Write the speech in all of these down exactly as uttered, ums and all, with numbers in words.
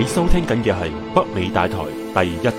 收聽緊嘅係北美大台第一台。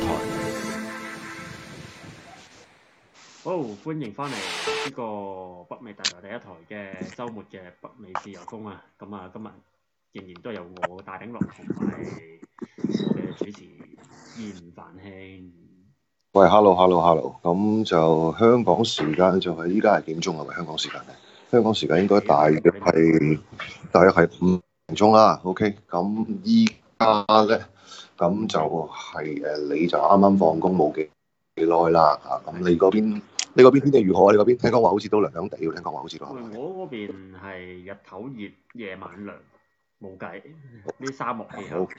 好，歡迎翻嚟呢個北美大台第一台嘅週末嘅北美自由風啊！咁啊，今日仍然都有我大鼎樂同埋我嘅主持嚴繁興。 喂，hello，hello，hello，咁就香港時間就係依家係幾點鐘啊？喂，香港時間咧，香港時間應該大約係大約係五點鐘啦。OK，咁依家咧，咁就係誒，你就啱啱放工冇幾幾耐啦嚇。咁你嗰邊，你嗰邊天氣如何啊？你嗰邊聽講話好似都涼涼地喎，聽講話好似都。 我嗰邊係日頭熱，夜晚涼，冇計，啲沙漠氣候。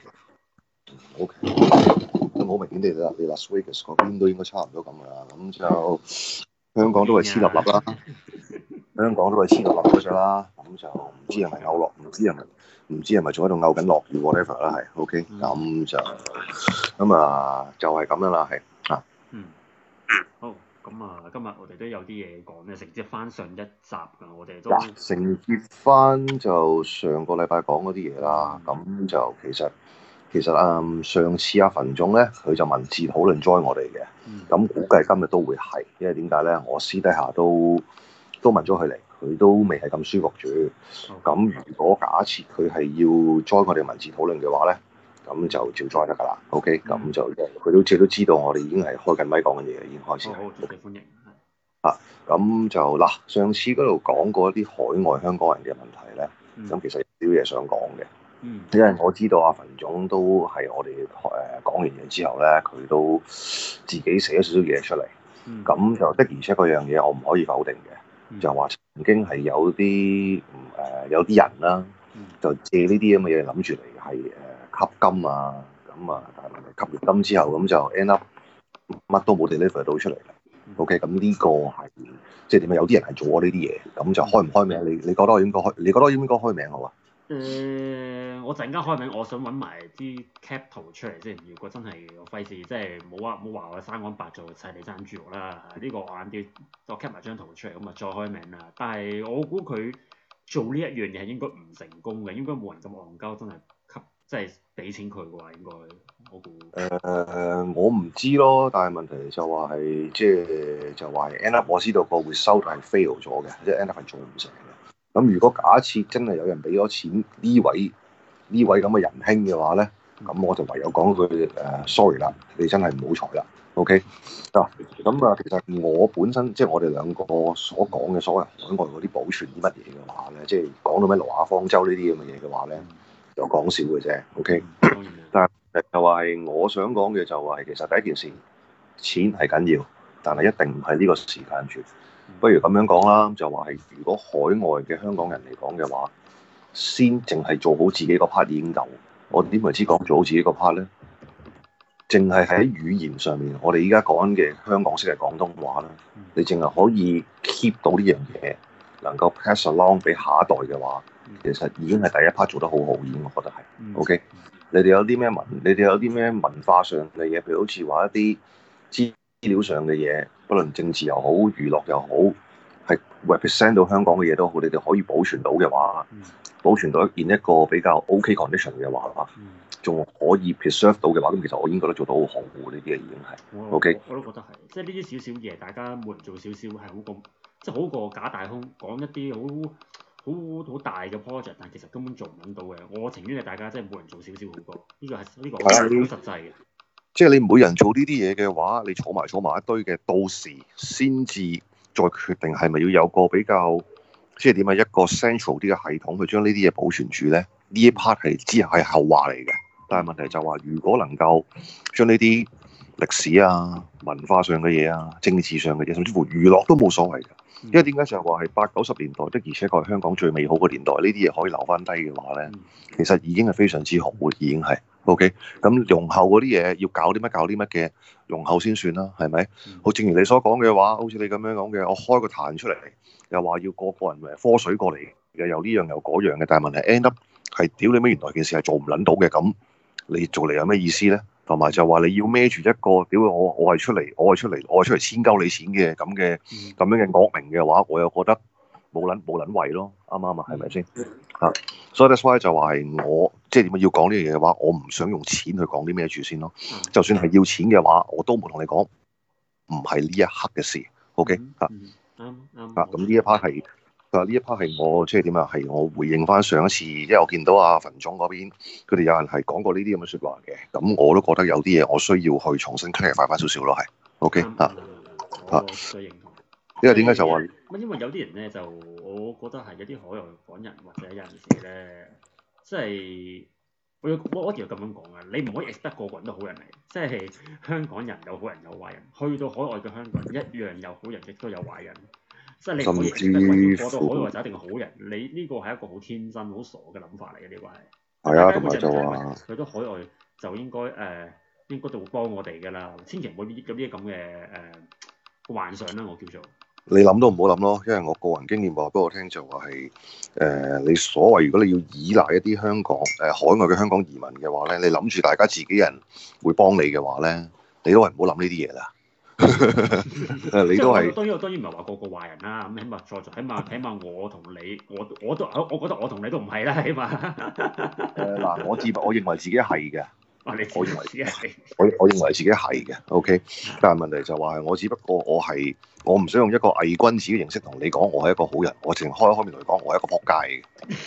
O K，咁好明顯地啦，你 Las Vegas 嗰邊都應該差唔多咁噶啦。咁就香港都係黐立立啦，香港都係黐立立嗰隻啦。咁就唔知係咪嘔落，唔知係咪唔知係咪仲喺度嘔緊落雨 whatever 啦，係 O K。咁就咁啊，就係咁樣啦，係啊。 嗯。好，咁啊，今日我哋都有啲嘢講咧，承接翻上一集㗎，我哋都承接翻就上個禮拜講嗰啲嘢啦。咁就其實。其實啊、嗯，上次阿馮總咧，佢就文字討論 join 我哋嘅，咁、嗯、估計今日都會係，因為點解咧？我私底下都都問咗佢嚟，佢都未係咁舒服住。咁、嗯、如果假設佢係要 join 我哋文字討論嘅話咧，咁就照 join 得㗎啦。OK，咁、嗯、就佢都即係都知道我哋已經係開緊咪講緊嘢，已經開始。 好，絕對歡迎。 啊，咁就嗱，上次嗰度講過一啲海外香港人嘅問題咧，咁、嗯、其實有啲嘢想講嘅。 嗯、 因為我知道阿馮總都係我哋誒講完嘢之後咧，佢都自己寫咗少少嘢出嚟。咁、嗯、就的而且確樣嘢，我唔可以否定嘅，嗯、就話曾經係有啲誒、呃、有啲人啦，嗯、就借呢啲咁嘅嘢諗住嚟係誒吸金啊，咁啊，但係吸完金之後咁就 end up 乜都冇 deliver 到出嚟。嗯、OK，咁呢個係即係點啊？有啲人係做咗呢啲嘢，咁就開唔開名？你你覺得我應該開？你覺得我應該開名好啊？ 誒、呃，我陣間開名，我想揾埋啲 cap 圖出嚟先。如果真係我費事，即係冇話冇話我生安白做砌地山豬肉啦。呢、這個我晏啲我 cap 埋張圖出嚟，咁啊再開名啦。但係我估佢做呢一樣嘢係應該唔成功嘅，應該冇人咁戇鳩，真係吸即係俾錢佢嘅話，應該我估。誒、 呃，我唔知咯，但係問題就話係即係就話、是、end up 我知道個 result 係 fail 咗嘅，即係 end up 係做唔成嘅。咁如果假設真係有人俾咗錢呢位呢位咁嘅仁兄嘅話咧，咁我就唯有講句誒 sorry 啦，你真係唔好彩啦 ，OK 嗱，咁啊，其實我本身即係我哋兩個所講嘅所謂海外嗰啲保存啲乜嘢嘅話咧，即係講到咩挪亞方舟呢啲咁嘅嘢嘅話咧，就講笑嘅啫 ，OK，但係就話係我想講嘅就係其實第一件事錢係緊要，但係一定唔係呢個時間住。不如咁樣講啦，就話係如果海外嘅香港人嚟講嘅話，先淨係做好自己個 part 已經夠。我點為之講做好自己個 part 咧？淨係喺語言上面，我哋依家講緊嘅香港式嘅廣東話啦，你淨係可以 keep 到呢樣嘢，能夠 pass along 俾下一代嘅話，其實已經係第一 part 做得好好，已經我覺得係。OK，你哋有啲咩文？你哋有啲咩文化上嘅嘢？譬如好似話一啲資資料上嘅嘢，不論政治又好、娛樂又好，係 represent 到香港嘅嘢都好，你哋可以保存到嘅話，嗯、保存到一件一個比較 OK condition 嘅話，仲、嗯、可以 preserve 到嘅話，咁其實我已經覺得做到好好喎，呢啲嘢已經係。 我 OK， 我都覺得係，即係呢啲少少嘢，大家每人做少少係好過，即係好過假大空講一啲好好好大嘅 project，但其實根本做唔到嘅。我情願係大家即係每人做少少好過，呢、這個係呢、這個好實際嘅。 即係你每人做呢啲嘢嘅話，你坐埋坐埋一堆嘅，到時先至再決定係咪要有個比較，即係點啊一個 central 啲嘅系統去將呢啲嘢保存住咧？呢一 part 係之後係後話嚟嘅，但係問題就話，如果能夠將呢啲歷史啊、文化上嘅嘢啊、政治上嘅嘢，甚至乎娛樂都冇所謂嘅。因為點解就係話係八九十年代的，而且確係香港最美好嘅年代，呢啲嘢可以留翻低嘅話咧，其實已經係非常之好嘅，已經係 OK。咁容後嗰啲嘢要搞啲乜搞啲乜嘅，容後先算啦，係咪？好正如你所講嘅話，好似你咁樣講嘅，我開個壇出嚟，又話要個個人誒科水過嚟，又有呢樣又嗰樣嘅，但係問題 end up 係屌你咩？原來件事係做唔撚到嘅，咁你做嚟有咩意思咧？同埋就話你要孭住一個屌我我係出嚟我係出嚟我係出嚟千鳩你錢嘅咁嘅咁樣嘅惡名嘅話，我又覺得冇撚冇撚為咯，啱唔啱啊？係咪先嚇？所以 that's why 就話係我即係點解要講呢樣嘢嘅話，我唔想用錢去講啲咩住先咯。 嗯就算係要錢嘅話，我都冇同你講，唔係呢一刻嘅事。OK 嚇嗯啱啱啊，咁呢一 part 係啊呢一 part 係我即係點啊？係我回應翻上一次，因為我見到阿馮總嗰邊，佢哋有人係講過呢啲咁嘅説話嘅，咁我都覺得有啲嘢我需要去重新 clarify 翻少少咯，係 OK 啱嚇。 我都認同。 因為點解就話乜？因為有啲人咧，就我覺得係有啲海外港人或者有陣時咧，即係我要我我一定要咁樣講啊！你唔可以 expect 個個人都好人嚟，即係香港人有好人有壞人，去到海外嘅香港人一樣有好人亦都有壞人，即係你唔可以 expect 過到海外就一定係好人。你呢個係一個好天真、好傻嘅諗法嚟嘅，呢個係。 係啊，同埋就話去到海外就應該誒、呃、應該就會幫我哋㗎啦，千祈唔好有啲咁嘅誒幻想啦，我叫做。 你諗都唔好諗咯，因為我個人經驗話俾我聽就話係誒你所謂如果你要依賴一啲香港誒、呃、海外嘅香港移民嘅話咧，你諗住大家自己人會幫你嘅話咧，你都係唔好諗呢啲嘢啦。你都係當然當然唔係話個個壞人啦，咁起碼在在起碼起碼我同你我我都我覺得我同你都唔係啦，起碼。 誒嗱，我自我認為自己係嘅。 我認我認為自己係。 我我認為自己係嘅 ，OK。但係問題就話係我只不過我係我唔想用一個偽君子嘅形式同你講，我係一個好人，我淨開開面同你講，我係一個仆街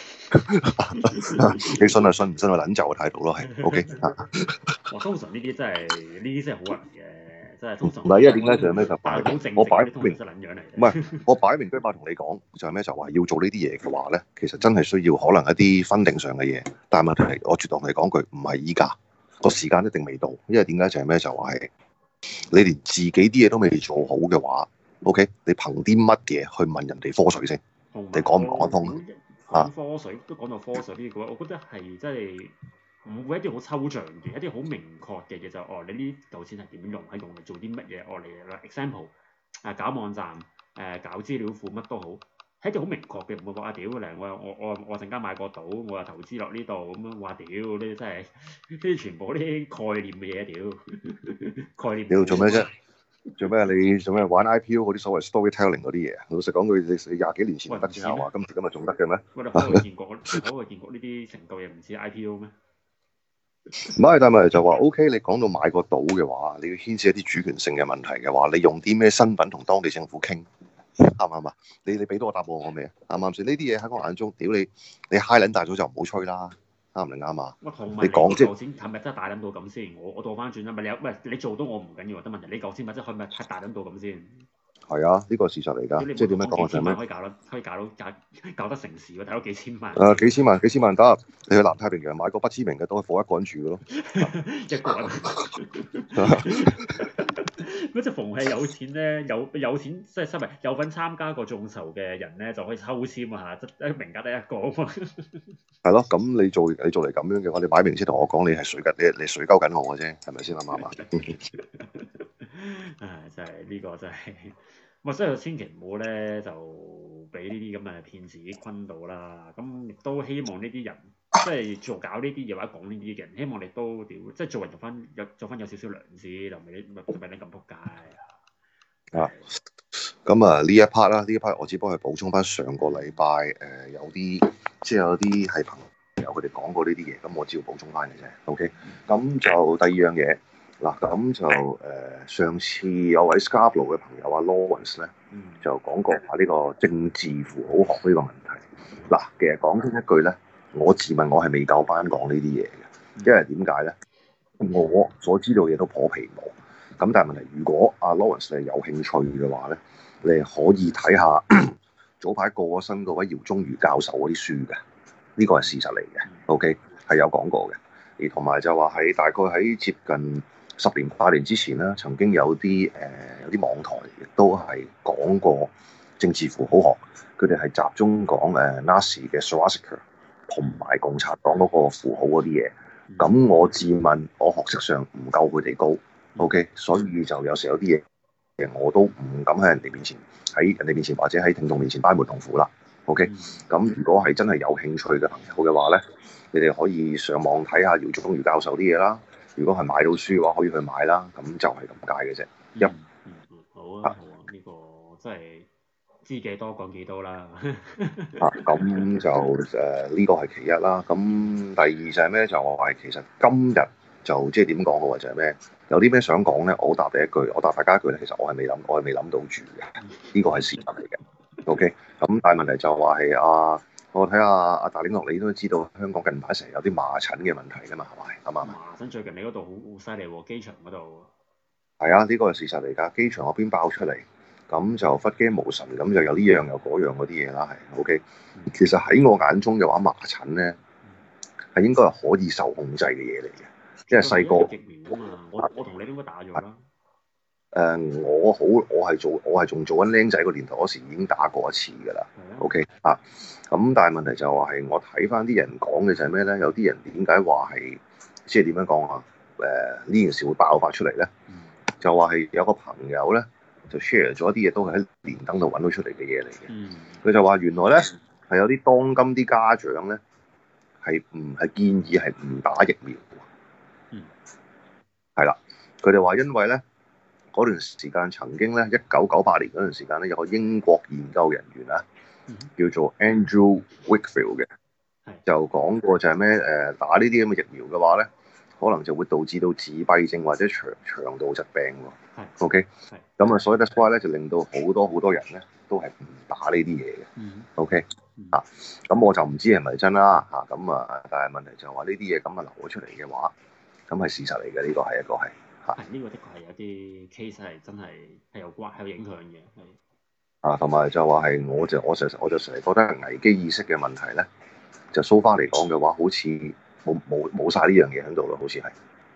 嘅。你信就信，唔信就撚就嘅態度咯，係 OK。 我通常呢啲真係呢啲真係好人嘅，真係通常。 唔係，因為點解就係咩就擺我擺明唔係我擺明居馬同你講就係咩就話要做呢啲嘢嘅話咧，其實真係需要可能一啲分定上嘅嘢，但係問題係我絕對同你講句唔係依家。個時間一定未到，因為點解就係咩就話係你連自己啲嘢都未做好嘅話 ，OK？你憑啲乜嘢去問人哋科水先？你講唔講得通啊？科水都講到科水呢個，我覺得係真係唔會一啲好抽象嘅，一啲好明確嘅嘢就哦，你呢嚿錢係點用，係用嚟做啲乜嘢？哦，嚟 example 啊，搞網站誒、啊，搞資料庫乜都好。係一啲好明確嘅，唔會話啊屌咧！我我我我陣間買個島，我又投資落呢度咁樣，話屌呢啲真係呢啲全部啲概念嘅嘢，屌概念。 你要做咩啫？做咩？你做咩玩 I P O 嗰啲所謂 storytelling 嗰啲嘢？老實講句，你廿幾年前得之後話，今時今日仲得嘅咩？ 喂，你海外見過，海外見過呢啲成就嘢唔似 I P O 咩？ 唔係，但係就話 OK，你講到買個島嘅話，你要牽涉一啲主權性嘅問題嘅話，你用啲咩身份同當地政府傾？啱唔啱啊？你你俾到我答案我未啊？啱唔啱先？呢啲嘢喺我眼中，屌你你嗨撚大咗就唔好吹啦，啱唔啱啊？ 你講即係嚿錢係咪真係大撚到咁先？我我倒翻轉啦，咪你有唔係你做到我唔緊要，得問題你嚿錢咪真係咪係大撚到咁先？ 係啊，呢個係事實嚟㗎，即係點樣講就係咩？ 可以搞得可以搞到搞搞得成事喎，睇到幾千萬。 誒幾千萬幾千萬得，你去南太平洋買個不知名嘅都係放一個人住嘅咯， 一個人。嗰隻逢係有錢咧，有有錢即係唔係有份參加過眾籌嘅人咧，就可以抽籤啊嚇，即名額得一個啊嘛。 係咯，咁你做你做嚟咁樣嘅話，你擺明先同我講你係水緊，你你水鳩緊我嘅啫，係咪先啱唔啱啊？ 唉，真係呢個真係，咁所以千祈唔好咧就俾呢啲咁嘅騙子困到啦。咁亦都希望呢啲人即係做搞呢啲嘢或者講呢啲嘅人，希望你都屌，即係做人做翻有做翻有少少良知，就唔係唔係你咁撲街啊！ 啊，咁啊呢一 part 啦，呢一 part 我只幫佢補充翻上個禮拜誒有啲即係有啲係朋友佢哋講過呢啲嘢，咁我只要補充翻嘅啫。OK，咁就第二樣嘢嗱，咁就誒、呃、上次有位 Scarborough 嘅朋友阿 Lawrence 咧，就講過下呢個政治符號學呢個問題。嗱，其實講真一句咧，我自問我係未夠班講呢啲嘢嘅，因為點解咧？我所知道嘅嘢都頗皮毛。咁但係問題，如果阿 Lawrence 係有興趣嘅話咧，你係可以睇下早排過咗身嗰位姚宗瑜教授嗰啲書嘅，呢個係事實嚟嘅。OK，係有講過嘅。而同埋就話喺大概喺接近十年八年之前啦，曾經有啲誒、呃、有啲網台亦都係講過政治符號學，佢哋係集中講誒 Nazi 嘅 swastika 同埋共產黨嗰個符號嗰啲嘢。咁我自問我學識上唔夠佢哋高。OK，所以就有時有啲嘢，其實我都唔敢喺人哋面前，喺人哋面前或者喺聽眾面前班門弄斧啦。OK，咁如果係真係有興趣嘅朋友嘅話咧，你哋可以上網睇下姚宗瑜教授啲嘢啦。如果係買到書嘅話，可以去買啦。咁就係咁解嘅啫。一、 嗯嗯嗯，好啊好啊，呢、這個真係知幾多講幾多啦。 啊，咁就誒呢個係其一啦。咁第二就係咩？就話係其實今日就即係點講好啊？就係咩？有啲咩想講咧？我答你一句，我答大家一句咧。其實我係未諗，我係未諗到住嘅。呢個係事實嚟嘅。OK。咁但係問題就話係啊，我睇下阿大領落，你都知道香港近排成日有啲麻疹嘅問題㗎嘛，係咪？啱啊嘛。 麻疹最近你嗰度好好犀利喎，機場嗰度。 係啊，呢個係事實嚟㗎。機場嗰邊爆出嚟。咁就忽驚無神，咁就有呢樣有嗰樣嗰啲嘢啦，係 OK。其實喺我眼中嘅話，麻疹咧係應該係可以受控制嘅嘢嚟嘅，即係細個疫苗啊嘛，我我同你應該打咗啦。 誒、呃，我好，我係做，我係仲做緊僆仔個年代嗰時已經打過一次㗎啦。 的 OK 啊，咁但係問題就話係我睇翻啲人講嘅就係咩咧？有啲人點解話係即係點樣講啊？誒、呃、呢件事會爆發出嚟咧？嗯、就話係有個朋友咧。就 share 咗啲嘢都係喺連登度揾到出嚟嘅嘢嚟嘅。佢、嗯、就話原來咧係有啲當今啲家長咧係唔係建議係唔打疫苗。嗯。係啦，佢哋話因為咧嗰段時間曾經咧一九九八年嗰段時間咧有個英國研究人員啊，嗯、叫做 Andrew Wakefield 嘅，嗯、就講過就係咩誒打呢啲咁嘅疫苗嘅話咧，可能就會導致到自閉症或者腸腸道疾病喎。OK，咁啊，所以 that's why 咧就令到好多好多人咧都係唔打呢啲嘢嘅。嗯、OK，嗯、啊，咁我就唔知係咪真啦嚇，咁啊，但係問題就係話呢啲嘢咁啊流咗出嚟嘅話，咁係事實嚟嘅，呢個係一個係嚇。係呢個的確係有啲 case 係真係係有關係有影響嘅。係啊，同埋就話係我就我成我就成日覺得係危機意識嘅問題咧，就 so far 嚟講嘅話，好似冇冇冇曬呢樣嘢喺度咯，好似係。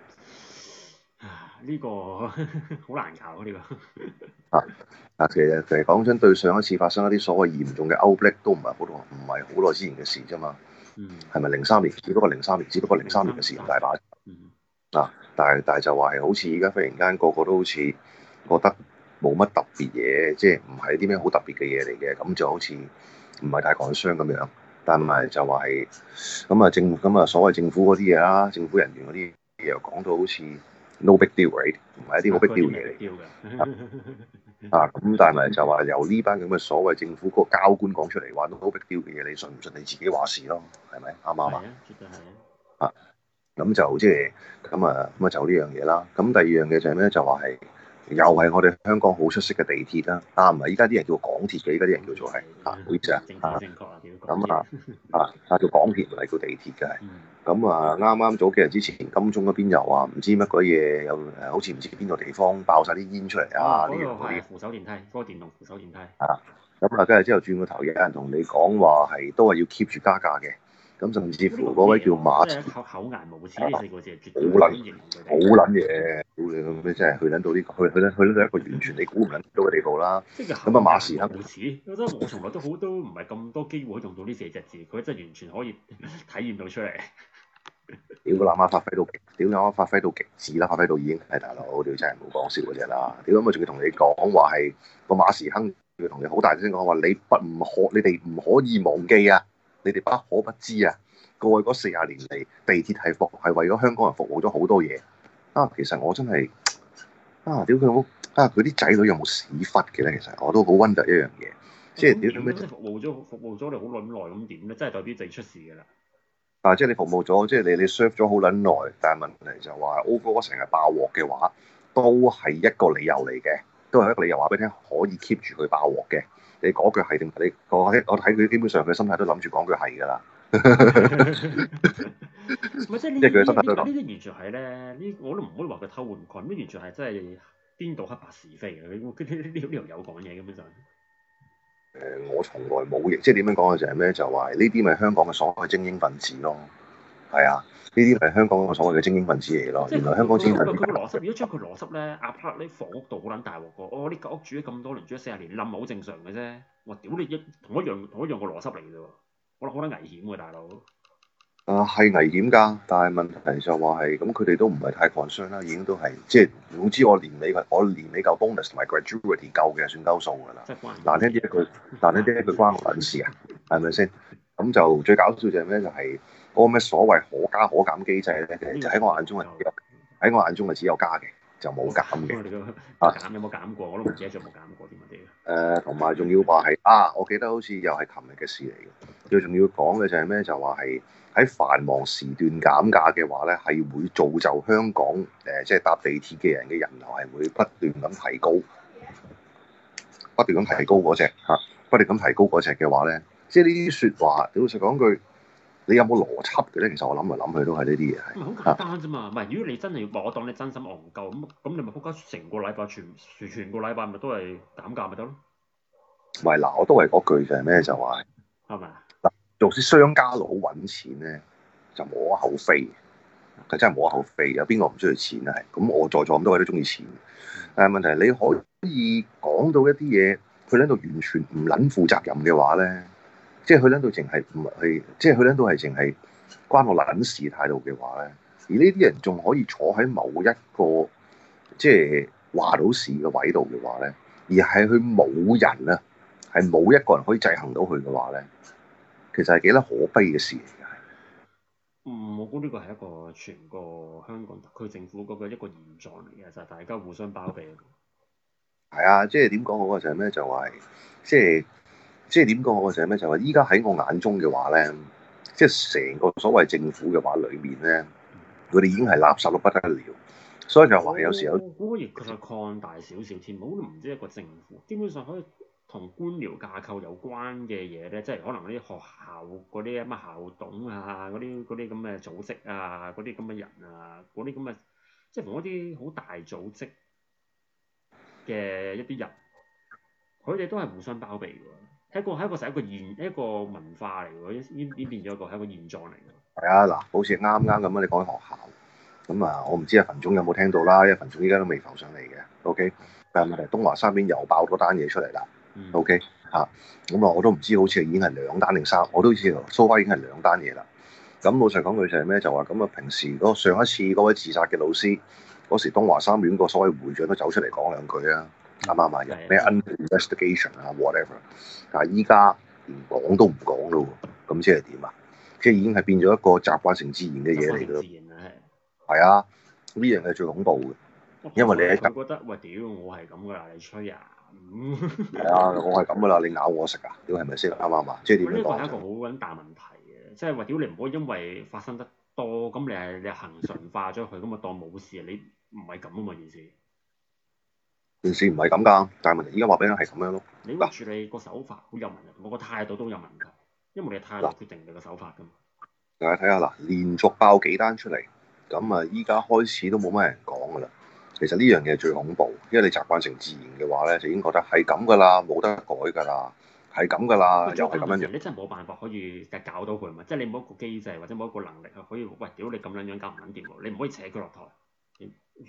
呢、這個好難搞呢、這個啊啊！其實其實講真，對上一次發生一啲所謂嚴重嘅 outbreak 都唔係好耐，唔係好耐之前嘅事啫嘛。嗯。係咪零三年？只不過零三年，只不過零三年嘅事唔大把。嗯。啊！但係但係就話係好似而家忽然間個個都好似覺得冇乜特別嘢，即係唔係啲咩好特別嘅嘢嚟嘅，咁就好似唔係太講傷咁樣。但係就話係咁啊，政咁啊，所謂政府嗰啲嘢啦，政府人員嗰啲嘢又講到好似。no big deal，right？ 唔係一啲好 big deal 嘢嚟啊！咁但係就話由呢班咁嘅所謂政府嗰個交官講出嚟話 no big deal 嘅嘢，你信唔信你自己話事咯？係咪啱唔啱啊？絕對係啊！咁就即係咁啊咁啊就呢樣嘢啦。咁第二樣嘢就係咩？就話係又係我哋香港好出色嘅地鐵啦。啊，唔係依家啲人叫港鐵嘅，依家啲人叫做係啊，唔好意思啊。正確啊，咁啊啊啊叫港鐵唔係叫地鐵嘅係。咁啊，啱啱早幾日之前，金鐘嗰邊又話唔知乜鬼嘢，有誒，好似唔知邊度地方爆晒啲煙出嚟啊！呢樣嗰啲扶手電梯，嗰個電動扶手電梯。 啊，咁啊，跟住之後轉個頭，有人同你講話係都係要 keep 住加價嘅。咁甚至乎嗰位叫馬， 口口顏無恥呢四個字絕對好撚好撚嘢，屌你咁咩？真係去撚到呢個，去去撚去撚到一個完全你估唔撚到嘅地步啦。咁啊，馬時亨無恥，我覺得我從來都好都唔係咁多機會用到呢四隻字，佢真係完全可以體驗到出嚟。 屌個喇嘛發揮到極，屌喇嘛發揮到極致啦，發揮到已經係大佬，屌真係唔好講笑嗰隻啦。屌咁啊，仲要同你講話係個馬時亨，要同你好大聲講話，你不唔可，你哋唔可以忘記啊！你哋不可不知啊！過去嗰四十年嚟，地鐵係服係為咗香港人服務咗好多嘢啊！其實我真係啊，屌佢冇啊！佢啲仔女有冇屎忽嘅咧？其實我都好 wonder 一樣嘢，即係屌咩？ 服務咗服務咗你好耐咁耐咁點咧？真係代表就出事㗎啦！ 啊！即係你服務咗，即係你你 serve 咗好撚耐，但係問題就話 over 成日爆鑊嘅話，都係一個理由嚟嘅，都係一個理由話俾你聽，可以 keep 住佢爆鑊嘅。你講句係定你我我睇佢基本上佢心態都諗住講句係㗎啦。唔係即係呢啲呢啲完全係咧，呢我都唔可以話佢偷換裙，呢完全係真係顛倒黑白是非嘅。呢呢呢條友講嘢根本上。 誒、呃，我從來冇嘅，即係點樣講嘅就係咩？就話呢啲咪香港嘅所謂精英分子咯，係啊，呢啲咪香港嘅所謂嘅精英分子嚟咯。原來香港精英分子。佢個邏輯，如果將佢邏輯咧，壓喺你房屋度好撚大鑊個，哦，呢間屋住咗咁多年，住咗四十年，冧係好正常嘅啫。我屌你一同一樣同一樣個邏輯嚟嘅啫喎，我覺得好撚危險喎，大佬。啊，係危險㗎，但係問題就話係咁，佢哋都唔係太 concern 啦，已經都係即係總之我年尾我年尾夠 bonus 同埋 graduity 夠嘅算鳩數㗎啦。難聽啲一句，難聽啲一句關我撚事啊，係咪先？咁就最搞笑就係咩？就係嗰個咩所謂可加可減機制咧，其實就喺我眼中係喺我眼中係只有加嘅， 就冇減嘅。 我哋個啊減有冇減過？我都唔記得咗有冇減過添啊啲。 誒，同埋仲要話係啊，我記得好似又係琴日嘅事嚟嘅。佢仲要講嘅就係咩？就話係喺繁忙時段減價嘅話咧，係會造就香港誒、呃，即係搭地鐵嘅人嘅人流係會不斷咁提高，不斷咁提高嗰隻嚇，不斷咁提高嗰隻嘅話咧，即係呢啲説話，老實講句，你有冇邏輯嘅咧？其實我諗嚟諗去都係呢啲嘢係。 好簡單啫嘛，唔係如果你真係要我當你真心戇鳩咁，咁你咪撲街成個禮拜全全全個禮拜咪都係減價咪得咯， 唔係嗱，我都係嗰句就係咩？就話係咪啊？ 嗱，做啲商家佬揾錢咧，就無可厚非。佢真係無可厚非，有邊個唔中意錢啊？係咁，我在座咁多位都中意錢。但係問題你可以講到一啲嘢，佢喺度完全唔撚負責任嘅話咧，即係佢喺度淨係唔係，即係佢喺度係淨係關我撚事態度嘅話咧，而呢啲人仲可以坐喺某一個即係話到事嘅位度嘅話咧，而係佢冇人啊，係冇一個人可以制衡到佢嘅話咧，其實係幾多可悲嘅事嚟嘅。 嗯，我估呢個係一個全個香港特區政府嗰個一個現狀嚟嘅，就係、是、大家互相包庇。 係啊，即係點講好啊？就係咩？就係、是、即係即係點講好啊？就係咩？就係依家喺我眼中嘅話咧，即係成個所謂政府嘅話裏面咧，佢哋已經係垃圾到不得了，所以就話有時有嗰個亦佢擴大少少添，我都唔知一個政府基本上可以同官僚架構有關嘅嘢咧，即係可能啲學校嗰啲乜校董啊，嗰啲嗰啲咁嘅組織啊，嗰啲咁嘅人啊，嗰啲咁嘅即係同一啲好大組織嘅一啲人，佢哋都係互相包庇嘅，係一個係一個係一個現一個文化嚟嘅，呢呢變咗一個係一個現狀嚟嘅。 係啊，嗱，好似啱啱咁啊，你講起學校咁啊，我唔知阿馮總有冇聽到啦，因為馮總依家都未浮上嚟嘅 ，OK，但係問題東華三院又爆咗單嘢出嚟啦。O.K. 嚇，咁啊，我都唔知，好似已經係兩單定三，我都知道蘇花已經係兩單嘢啦。咁老實講句就係咩？就話咁啊，平時嗰上一次嗰位自殺嘅老師，嗰時東華三院個所謂會長都走出嚟講兩句啊，啱唔啱啊？咩 under investigation 啊 whatever，但係依家連講都唔講咯喎，咁即係點啊？即係已經係變咗一個習慣成自然嘅嘢嚟㗎咯。 自然啊， 係啊，呢樣係最恐怖嘅，因為你喺佢覺得喂屌，我係咁㗎啦，你吹啊！ 係啊，我係咁㗎啦，你咬我食啊？屌係咪先啱唔啱啊？即係點樣講？ 呢個係一個好撚大問題嘅，即係話屌你唔好因為發生得多，咁你係你恆常化咗佢，咁啊當冇事，你唔係咁啊嘛件事。 件事唔係咁㗎，但係問題依家話俾你係咁樣咯。 你個處理個手法好有問題，我個態度都有問題，因為你態度決定你個手法㗎嘛。 大家睇下嗱，連續爆幾單出嚟，咁啊依家開始都冇乜人講㗎啦。其實呢樣嘢最恐怖，因為你習慣成自然嘅話咧，就已經覺得係咁㗎啦，冇得改㗎啦，係咁㗎啦，又係咁樣樣。 你真係冇辦法可以搞到佢嘛？即係你冇一個機制或者冇一個能力係可以，喂屌你咁樣樣搞唔撚掂喎，你唔可以扯佢落台。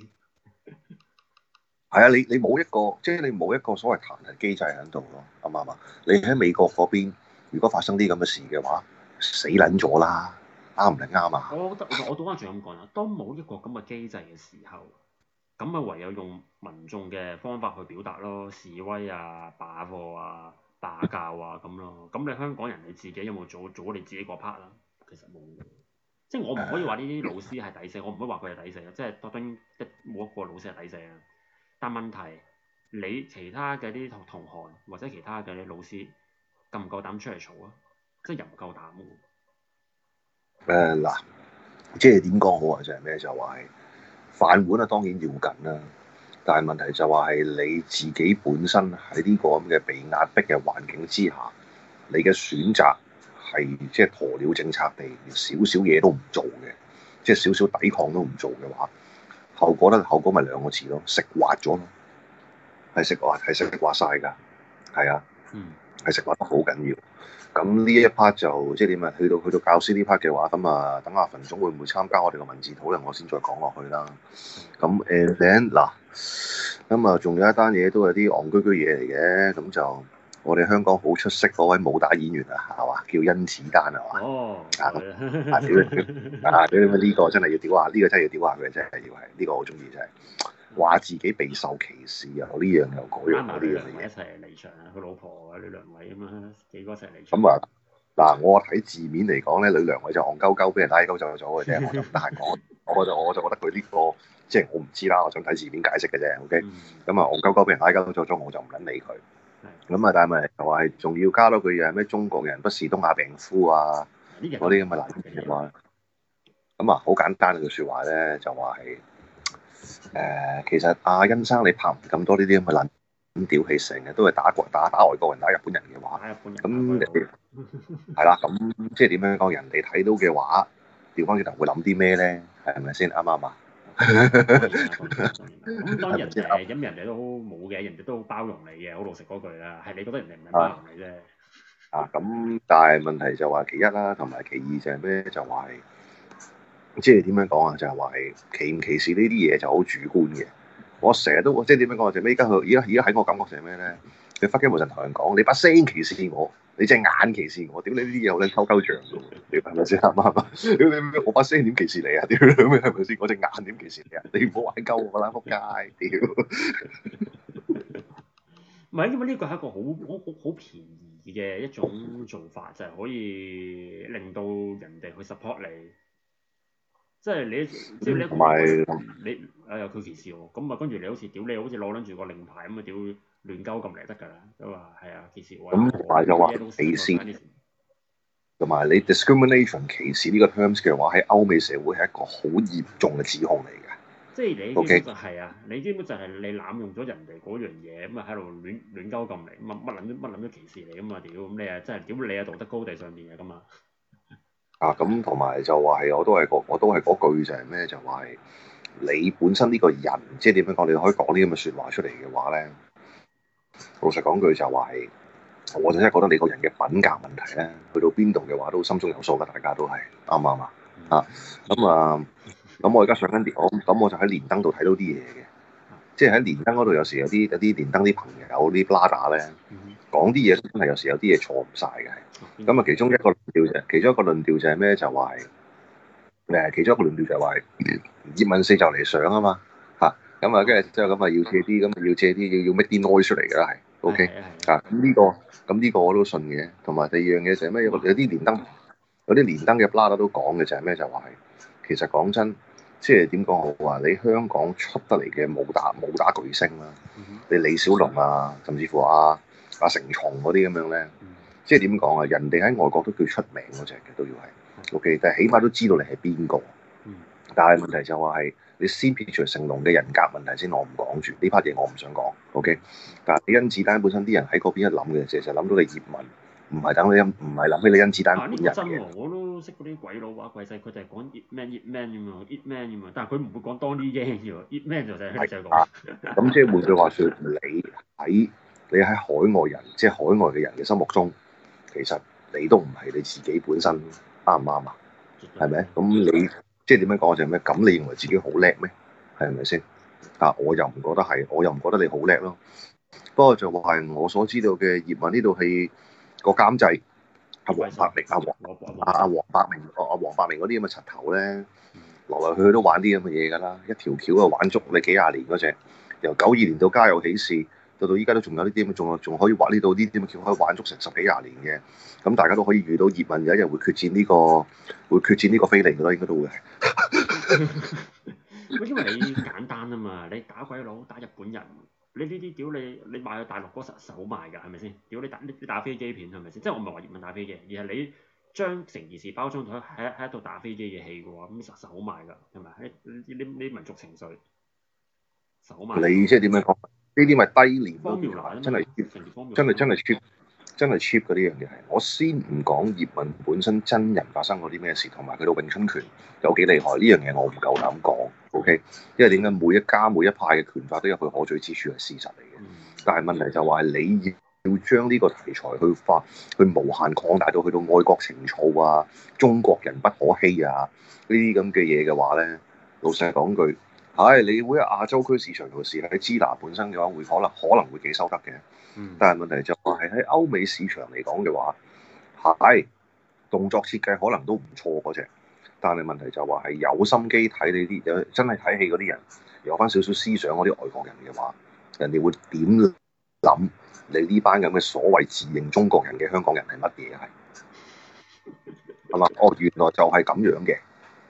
係啊，你你冇一個，即係你冇一個所謂彈劾機制喺度咯，啱唔啱啊？你喺美國嗰邊，如果發生啲咁嘅事嘅話，死撚咗啦，啱唔係啱啊？ 我覺得我倒翻轉咁講啦，當冇一個咁嘅機制嘅時候，咁咪唯有用民眾嘅方法去表達咯，示威啊、罷課啊、罷教啊咁咯。咁你香港人你自己有冇做做你自己嗰 part 啦？其實冇，即係我唔可以話呢啲老師係抵死，我唔可以話佢係抵死啊。即係當然一冇一個老師係抵死啊。但問題你其他嘅啲同同學或者其他嘅啲老師夠唔夠膽出嚟嘈啊？即係又唔夠膽喎。 誒嗱，即係點講好啊？就係咩？就話係飯碗啊，當然要緊啦。但係問題就話係你自己本身喺呢個咁嘅被壓迫嘅環境之下，你嘅選擇係即係鴕鳥政策地，連少少嘢都唔做嘅，即係少少抵抗都唔做嘅話，後果咧，後果咪兩個字咯，食滑咗咯，係食滑，係食滑晒㗎，係啊，係食滑得好緊要。咁呢一 part 就即係點啊？去到去到教師呢 part 嘅話，咁啊，等阿馮總會唔會參加我哋個文字討論，我先再講落去啦。咁誒頂嗱，咁啊，仲有一單嘢都係啲戇居居嘢嚟嘅，咁就我哋香港好出色嗰位武打演員啊，係嘛？叫甄子丹係嘛？ 哦， 啊啊屌啊！屌你呢個真係要屌下，呢、呢個真係要屌下佢，真係要係呢個好中意真係。話自己備受歧視啊！呢樣又嗰樣嗰啲樣嘢。 一齊離場啊！佢老婆啊，呢兩位啊嘛，幾個一齊離場。咁啊嗱，我睇字面嚟講咧，呂良偉就戇鳩鳩俾人拉鳩走咗嘅啫，我就唔得閒講。 我就我就覺得佢呢、個即係我唔知啦，我想睇字面解釋嘅啫。OK， 嗯咁啊戇鳩鳩俾人拉鳩咗咗，我就唔撚理佢。咁啊，但係咪就話係仲要加多句嘢係咩？中國人不是東亞病夫啊！ 呢啲嗰啲咁嘅爛嘅話，咁啊好簡單嘅句説話咧，就話係誒，其實阿欣生你拍唔咁多呢啲咁嘅爛咁屌戲，成日都係打國打打外國人、打日本人嘅話， 打日本人咁打鬼你係啦，咁即係點樣講？人哋睇到嘅話，調翻轉頭會諗啲咩咧？係咪先啱唔啱啊？ 咁當然人哋咁人哋都冇嘅，人哋都好包容你嘅，好老實嗰句啦，係你覺得人哋唔係包容你啫。 啊，咁但係問題就話其一啦，同埋其二就係咩？就話係即係點樣講啊？就係話係歧唔歧視呢啲嘢就好主觀嘅。我成日都即係點樣講啊？就咩？而家佢而家而家喺我感覺就係咩咧？你忽然無神同人講，你把聲歧視我，你隻眼歧視我，屌你呢啲嘢好撚溝溝象嘅喎，係咪先啱唔啱？屌你我把聲點歧視你啊？屌你係咪先？我隻眼點歧視你啊？你唔好玩鳩我啦，仆街！屌！ 唔係，因為呢個係一個好好好好便宜嘅一種做法，就係、是、可以令到人哋去 support 你。即係你，即係你一個同埋你誒又佢歧視我，咁啊跟住你好似屌你好似攞撚住個令牌咁啊屌亂鳩咁嚟得㗎啦，咁話係啊歧視我。 咁同埋就話歧視，同埋你 discrimination 歧視呢個 terms 嘅話，喺歐美社會係一個好嚴重嘅指控嚟嘅。 即係你基本就係啊，你基本就係你濫用咗人哋嗰樣嘢，咁啊喺度亂亂鳩咁嚟，乜乜撚乜撚都歧視你咁啊屌，咁你啊真係屌你啊道德高地上邊嘅咁啊！ 啊，咁同埋就話係，我都係嗰，我都係嗰句就係咩？就話係你本身呢個人，即係點樣講？你可以講啲咁嘅説話出嚟嘅話咧，老實講句就話係，我就真係覺得你個人嘅品格問題咧，去到邊度嘅話都心中有數啦，大家都係啱唔啱啊？啊，咁啊，咁我而家上緊電，我咁我就喺連登度睇到啲嘢嘅，即係喺連登嗰度有時有啲有啲連登啲朋友啲 blogger 咧，講啲嘢真係有時有啲嘢錯唔晒嘅。咁啊，其中一個論調就，其中一個論調就係咩？就話係誒，其中一個論調就係話葉問四就嚟上啊嘛嚇，咁啊，跟住之後咁啊要借啲，咁啊要借啲要要 make 啲 noise 出嚟㗎啦，係 OK 啊，咁呢個咁呢個我都信嘅。同埋第二樣嘢就係咩？有有啲連登有啲連登嘅 blogger 都講嘅就係咩？就話係其實講真，即係點講好啊？你香港出得嚟嘅武打武打巨星啦，你李小龍啊，甚至乎阿阿成松嗰啲咁樣咧。即係點講啊？人哋喺外國都叫出名嗰隻嘅都要係 OK，但係起碼都知道你係邊個。但係問題就話係你先撇除成龍嘅人格問題先，我唔講住呢 part 嘢，我唔想講 OK。但係你甄子丹本身啲人喺嗰邊一諗嘅，就係諗到你葉問，唔係等你唔係諗起你甄子丹本人嘅。 啊，呢個真喎，我都識嗰啲鬼佬話鬼細，佢就係講 Ip Man Ip Man 啫嘛，Ip Man 啫嘛，但係佢唔會講 Donnie Yen 嘅喎，Ip Man 就就係就係講。 咁即係換句話説，你喺你喺海外人，即係海外嘅人嘅心目中。其實你都唔係你自己本身啱唔啱啊？係咪？咁你即係點樣講就係咩？咁你認為自己好叻咩？係咪先？啊，我又唔覺得係，我又唔覺得你好叻咯。不過就話係我所知道嘅葉問呢套戲個監製阿黃百鳴、阿黃阿阿黃百鳴、阿黃百鳴嗰啲咁嘅柒頭咧，來來去去都玩啲咁嘅嘢㗎啦，一條橋啊玩足你幾廿年嗰隻，由九二年到家有喜事。到到依家都仲有呢啲咁，仲仲可以玩呢度呢啲咁嘅橋，可以玩足成十幾廿年嘅。咁大家都可以遇到葉問有一日會決戰呢、這個，會決戰呢個飛利㗎啦，應該都會係。 因為你簡單啊嘛，你打鬼佬打日本人，你呢啲屌你你賣去大陸嗰實實好賣㗎，係咪先？屌你打你打飛機片係咪先？即係我唔係話葉問打飛機，而係你將成件事包裝咗喺喺一套打飛機嘅戲嘅話，咁實實好賣㗎，係咪？你你你民族情緒實好賣。 你即係點樣講？呢啲咪低廉咯，真係 cheap，真係真係 cheap，真係 cheap 嗰啲樣嘢係。我先唔講葉問本身真人發生過啲咩事，同埋佢到詠春拳有幾厲害呢樣嘢，我唔夠膽講。OK，因為點解每一家每一派嘅拳法都有佢可取之處係事實嚟嘅。嗯、但係問題就話係你要將呢個題材去發，去無限擴大到去到愛國情操啊、中國人不可欺啊呢啲咁嘅嘢嘅話咧，老實講句。係，你會喺亞洲區市場做事喺支那本身嘅話，會可能可能會幾收得嘅。嗯、但係問題就係喺歐美市場嚟講嘅話，係動作設計可能都唔錯嗰隻。但係問題就話係有心機睇你啲，有真係睇戲嗰啲人，有翻少少思想嗰啲外國人嘅話，人哋會點諗你呢班咁嘅所謂自認中國人嘅香港人係乜嘢係？係嘛？哦，原來就係咁樣嘅。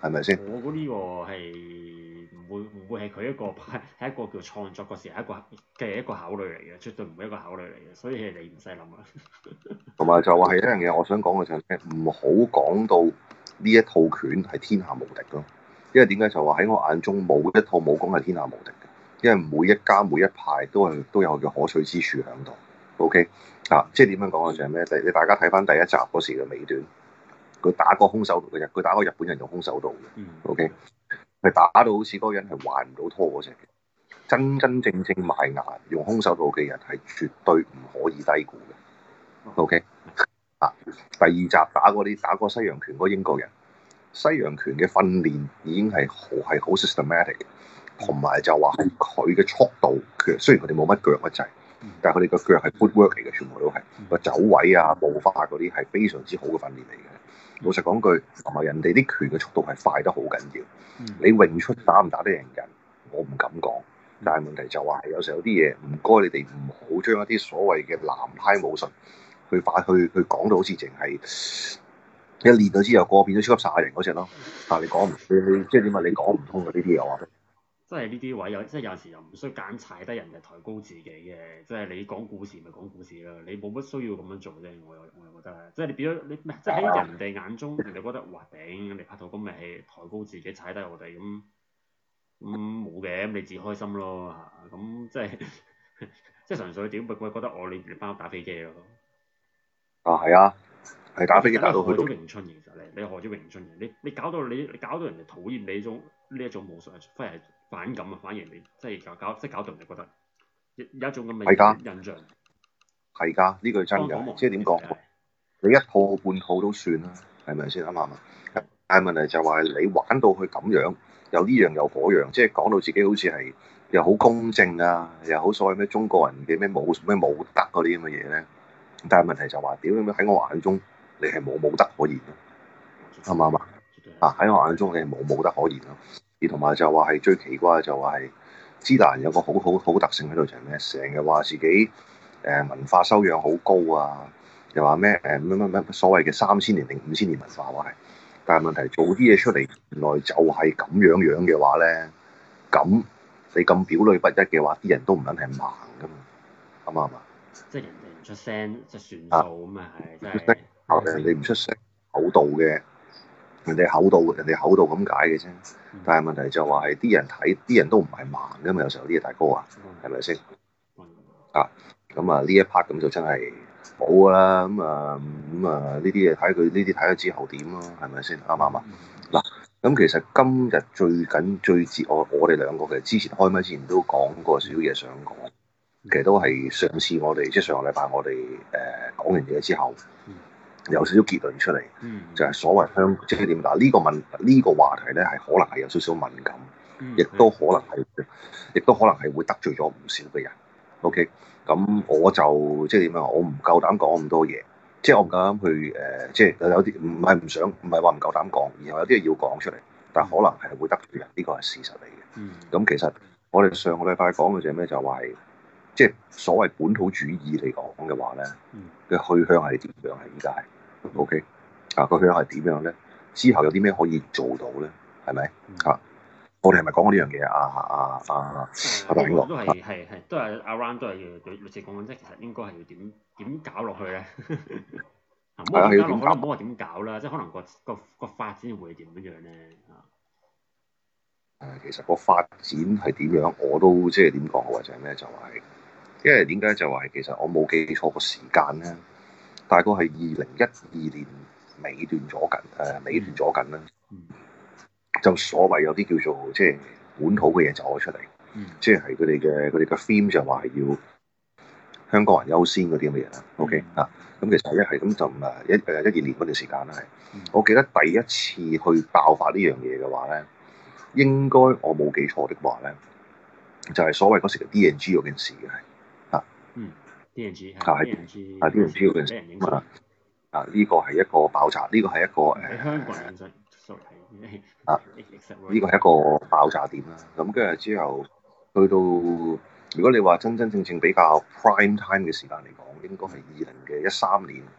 係咪先？ 我估呢個係唔會唔會係佢一個係一個叫創作嗰時係一個嘅一個考慮嚟嘅，絕對唔係一個考慮嚟嘅，所以你唔使諗啦。 同埋就話係一樣嘢，我想講嘅就係咩？唔好講到呢一套拳係天下無敵咯。因為點解就話喺我眼中冇一套武功係天下無敵嘅，因為每一家每一派都係都有佢可取之處喺度。OK 啊，即係點樣講嘅就係咩？你你大家睇翻第一集嗰時嘅尾段，佢打個空手道嘅人，佢打個日本人用空手道嘅。OK，佢打到好似嗰個人係還唔到拖嗰隻嘅。真真正正埋牙用空手道嘅人係絕對唔可以低估嘅。OK 啊，第二集打嗰啲打嗰西洋拳嗰英國人。西洋拳嘅訓練已經係好係好 systematic，同埋就話係佢嘅速度，佢雖然佢哋冇乜腳一滯，但係佢哋個腳係 footwork 嚟嘅，全部都係個走位啊、步法嗰啲係非常之好嘅訓練嚟嘅。老實講句，同埋人哋啲拳嘅速度係快得好緊要。你詠出打唔打得贏人，我唔敢講，但係問題就話係有時候有啲嘢唔該，你哋唔好將一啲所謂嘅南派武術去發去去講到好似淨係。一練咗之後，個變咗超級殺人嗰隻咯。但係你講唔，你你即係點啊？你講唔通嘅呢啲嘢話。 即係呢啲位有，即係有時又唔需要揀踩低人哋抬高自己嘅。即係你講故事咪講故事啦，你冇乜需要咁樣做啫。我又我又覺得，即係你變咗你咩？即係喺人哋眼中，人哋覺得哇頂，你拍套咁咪係抬高自己踩低我哋咁，咁冇嘅，咁你自己開心咯嚇。咁即係即係純粹點？會覺得我你你班打飛機咯。 啊，係啊。係打飛機打到去到。 你學咗詠春其實你你學咗詠春嘅，你你搞到你你搞到人哋討厭你呢種呢一種武術，反而係反感啊！反而你即係搞搞即係搞到人哋覺得有一種咁嘅印象。 係㗎，呢句真㗎，即係點講？你一套半套都算啦，係咪先啱唔啱？但係問題就話你玩到佢咁樣，又呢樣又嗰樣，即係講到自己好似係又好公正啊，又好所謂咩中國人嘅咩武咩武德嗰啲咁嘅嘢咧。但係問題就話屌咁樣喺我眼中。你係冇武德可言咯，啱唔啱啊？啊喺我眼中你係冇武德可言咯，而同埋就話係最奇怪就話係，支那人有個好好好特性喺度就係咩？成日話自己誒、呃、文化修養好高啊，又話咩誒乜乜乜所謂嘅三千年定五千年文化話係，但係問題做啲嘢出嚟，原來就係咁樣樣嘅話咧，咁你咁表裏不一嘅話，啲人都唔撚係盲噶嘛，啱唔啱啊？ 即係人哋唔出聲就算數咁啊，係真係。 人哋唔出聲厚道嘅，人哋厚道，人哋厚道咁解嘅啫。但係問題就話係啲人睇，啲人都唔係盲噶嘛。有時候啲嘢大哥啊，係咪先？啊，咁啊呢一 part 咁就真係冇噶啦。咁啊咁啊呢啲嘢睇佢呢啲睇咗之後點咯？係咪先？啱唔啱啊？嗱，咁其實今日最緊最接我我哋兩個其實之前開咪之前都講過少少嘢想講，其實都係上次我哋即係上個禮拜我哋誒講完嘢之後。有少少結論出嚟，嗯、就係所謂香即係點？嗱呢個問呢、呢個話題咧係可能係有少少敏感，亦、嗯、都可能係，亦都可能係會得罪咗唔少嘅人。OK，咁我就即係點啊？我唔夠膽講咁多嘢，即係我唔夠膽去誒、呃，即係有啲唔係唔想，唔係話唔夠膽講，然後有啲嘢要講出嚟，但係可能係會得罪人，呢個係事實嚟嘅。咁、嗯、其實我哋上個禮拜講嘅就係咩？就話係即係所謂本土主義嚟講嘅話咧，嘅去向係點樣？係依家係。O.K. 啊，個向係點樣咧？之後有啲咩可以做到咧？係咪、嗯、啊？我哋係咪講過呢樣嘢啊？啊啊啊！阿大哥都係係係都係 around 都係要類似講緊，即係其實應該係要點點搞落去咧？唔好點搞落去，唔好話點搞啦，即係可能個個個發展會點樣樣咧？ 誒，其實個發展係點樣，我都即係點講好，或者係咩？就係、是、因為點解就係其實我冇記錯個時間咧。大概係二零一二年尾段咗緊，誒尾段咗緊啦。嗯、就所謂有啲叫做即係本土嘅嘢走咗出嚟，嗯、即係佢哋嘅佢哋嘅 theme 就話係要香港人優先嗰啲咁嘅嘢啦。OK 啊，咁其實一係咁就唔係一誒一二年嗰段時間啦，係。嗯、我記得第一次去爆發呢樣嘢嘅話咧，應該我冇記錯的話咧，就係、是、所謂嗰時嘅 D N G 嗰件事嘅係啊。嗯 D N G 係 D N G 啊 D N G 嗰陣時啊，啊呢個係一個爆炸，呢個係一個誒香港人，sorry 啊，呢個係一個爆炸點啦。咁跟住之後去到，如果你話真真正正比較 prime time 嘅時間嚟講，應該係二零嘅一三年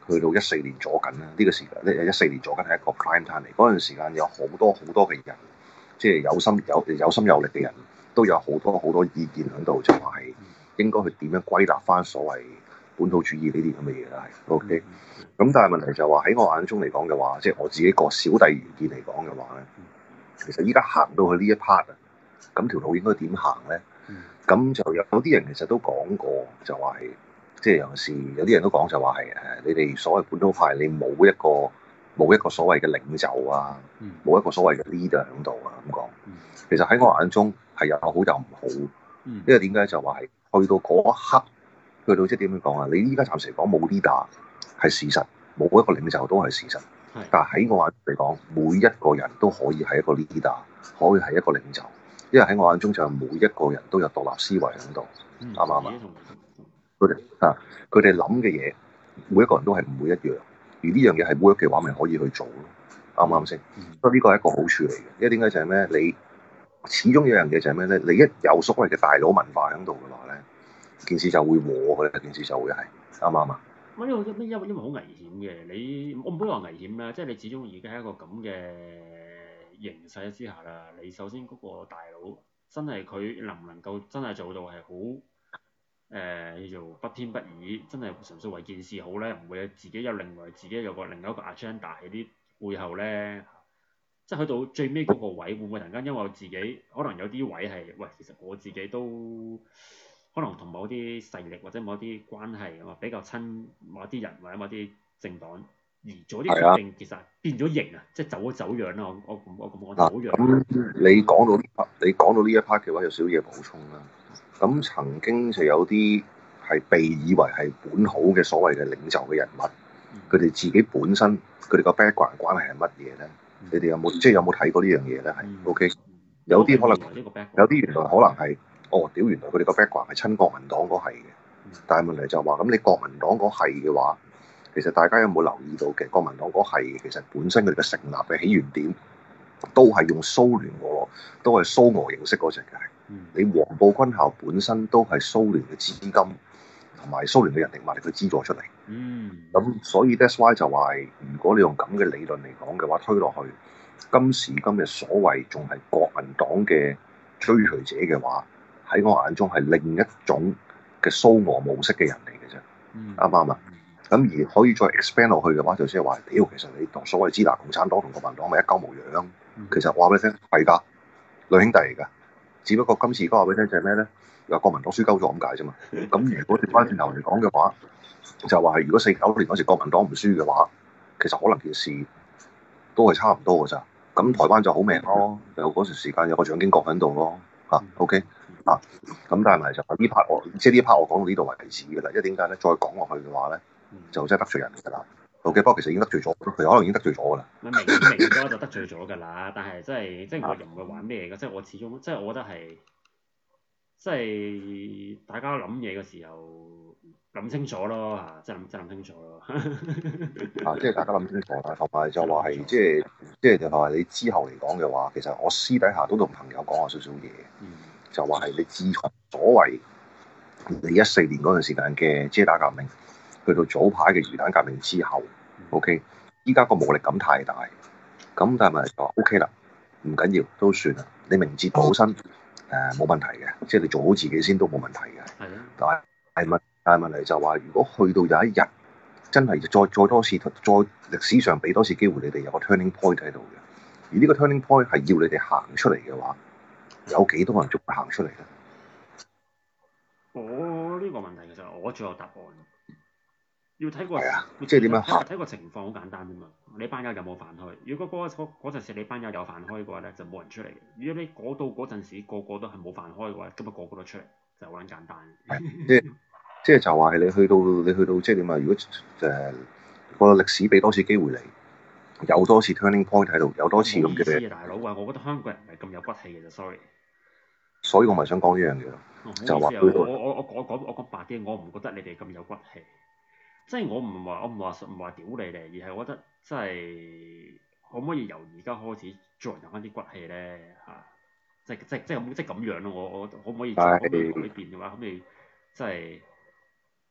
去到一四年左緊啦，呢、這個時間咧一四年左緊係一個 prime time 嚟，嗰陣時間有好多好多嘅人，即係有心有有心有力嘅人，都有好多好多意見喺度，就話係應該去點樣歸納翻所謂本土主義呢啲咁嘅嘢啦，係 OK。咁但係問題就話喺我眼中嚟講嘅話，即係我自己個小弟愚見嚟講嘅話咧，其實依家行到去呢一 part 啊，咁條路應該點行咧？咁就有有啲人其實都講過，就話係即係有時有啲人都講就話係誒，你哋所謂本土派，你冇一個冇一個所謂嘅領袖啊，冇一個所謂嘅 leader 喺度啊咁講。其實喺我眼中係有好有唔好，因為點解就話係去到嗰一刻，去到即係點樣講啊？你依家暫時嚟講冇 leader 係事實，冇一個領袖都係事實。但係喺我眼中嚟講，每一個人都可以係一個 leader，可以係一個領袖。因為喺我眼中就係每一個人都有獨立思維喺度，啱唔啱啊？佢哋啊，佢哋諗嘅嘢，每一個人都係唔會一樣。而呢樣嘢係 work 嘅話，咪可以去做咯，啱唔啱先？所以呢個係一個好處嚟嘅。因為點解就係咩？你始終有樣嘢就係咩咧？你一有所謂嘅大佬文化喺度嘅話咧，件事就會和嘅，件事就會係啱唔啱啊？ 因為因為因為好危險嘅，你我唔好話危險啦，即係你始終而家喺一個咁嘅形勢之下啦，你首先嗰個大佬真係佢能唔能夠真係做到係好誒叫做不偏不倚，真係純粹為件事好咧，唔會自己有另外自己有個另外一個 agenda 喺啲背後咧，即係去到最尾嗰個位，會唔會突然間因為我自己可能有啲位係喂，其實我自己都可能同某啲勢力或者某啲關係啊比較親某啲人或者某啲政黨。而做啲決定，其實變咗型啊，即係走咗走樣啦。我我我咁講走樣。 咁你講到呢 part，你講到呢一 part 嘅話，有少少嘢補充啦。咁曾經就有啲係被以為係本土嘅所謂嘅領袖嘅人物，佢哋、嗯、自己本身佢哋個 background 關係係乜嘢咧？嗯、你哋有冇即係有冇睇過呢樣嘢咧？係 OK，有啲可能有啲原來可能係哦，屌原來佢哋個 background 係親國民黨嗰係嘅，嗯、但係問題就話咁你國民黨嗰係嘅話。其實大家有冇留意到嘅國民黨嗰係其實本身佢哋嘅成立嘅起源點都係用蘇聯喎，都係蘇俄形式嗰隻嘅。嗯、你黃埔軍校本身都係蘇聯嘅資金同埋蘇聯嘅人力物力去資助出嚟。嗯。咁所以 that's why 就話，如果你用咁嘅理論嚟講嘅話，推落去今時今日所謂仲係國民黨嘅追隨者嘅話，喺我眼中係另一種嘅蘇俄模式嘅人嚟嘅啫。啱唔啱啊？咁而可以再 expand 落去嘅話，就即係話，屌，其實你同所謂支那共產黨同國民黨咪一鳩模樣。其實話俾你聽，係㗎，兩兄弟嚟㗎。只不過今次而家話俾你聽就係咩咧？話國民黨輸鳩咗咁解啫嘛。咁如果調翻轉頭嚟講嘅話，就話係如果四九年嗰時國民黨唔輸嘅話，其實可能件事都係差唔多㗎咋。咁台灣就好命咯，有嗰時時間有個蔣經國喺度咯。嚇 ，OK。啊，咁但係咪就係呢 part 我即係呢 part 我講到呢度為止㗎啦。因為點解咧？再講落去嘅話咧，就真係得罪人㗎啦。OK，不過其實已經得罪咗，佢可能已經得罪咗㗎啦。 明明咗就得罪咗㗎啦，但係真係即係我又唔會玩咩嘅，即係我始終即係我覺得係即係大家諗嘢嘅時候諗清楚咯嚇，即係諗即係諗清楚咯。 啊，即係大家諗清楚啦，同埋就話係即係即係就係你之後嚟講嘅話，其實我私底下都同朋友講下少少嘢，嗯、就話係你自從所謂你一四年嗰段時間嘅遮打革命，去到早排嘅魚蛋革命之後、嗯、，OK，依家個武力感太大，咁但係咪就 OK 啦？唔緊要，都算啦。你明哲保身，誒、呃、冇問題嘅，即係你做好自己先都冇問題嘅。係的但係係問但係問題就話，如果去到有一日真係再再多次，再歷史上俾多次機會你哋有個 turning point 喺度嘅，而呢個 turning point 係要你哋行出嚟嘅話，有幾多人仲會行出嚟咧？ 我呢、這個問題其實我最有答案。要睇個， 即係點樣睇睇個情況好簡單啫嘛。你班友有冇反開？如果嗰嗰嗰陣時你班友有反開嘅話咧，就冇人出嚟嘅。如果你嗰到嗰陣時個個都係冇反開嘅話，咁啊個個都出嚟，就好撚簡單。 即係即係就話係你去到你去到即係點啊？如果誒、呃嗰個歷史俾多次機會你，有多次 turning point 喺度，有多次咁嘅。冇意思啊，大佬啊！我覺得香港人唔係咁有骨氣嘅啫，sorry。所以我咪想講呢樣嘢咯。哦、就話我我我我講我講白啲，我唔覺得你哋咁有骨氣。即係我唔話我唔話唔話屌你哋，而係我覺得即係可唔可以由而家開始做人有翻啲骨氣咧嚇、啊？即係即係即係咁即係咁樣咯。我我可唔可以做可唔可以改變嘅話，可唔可以即係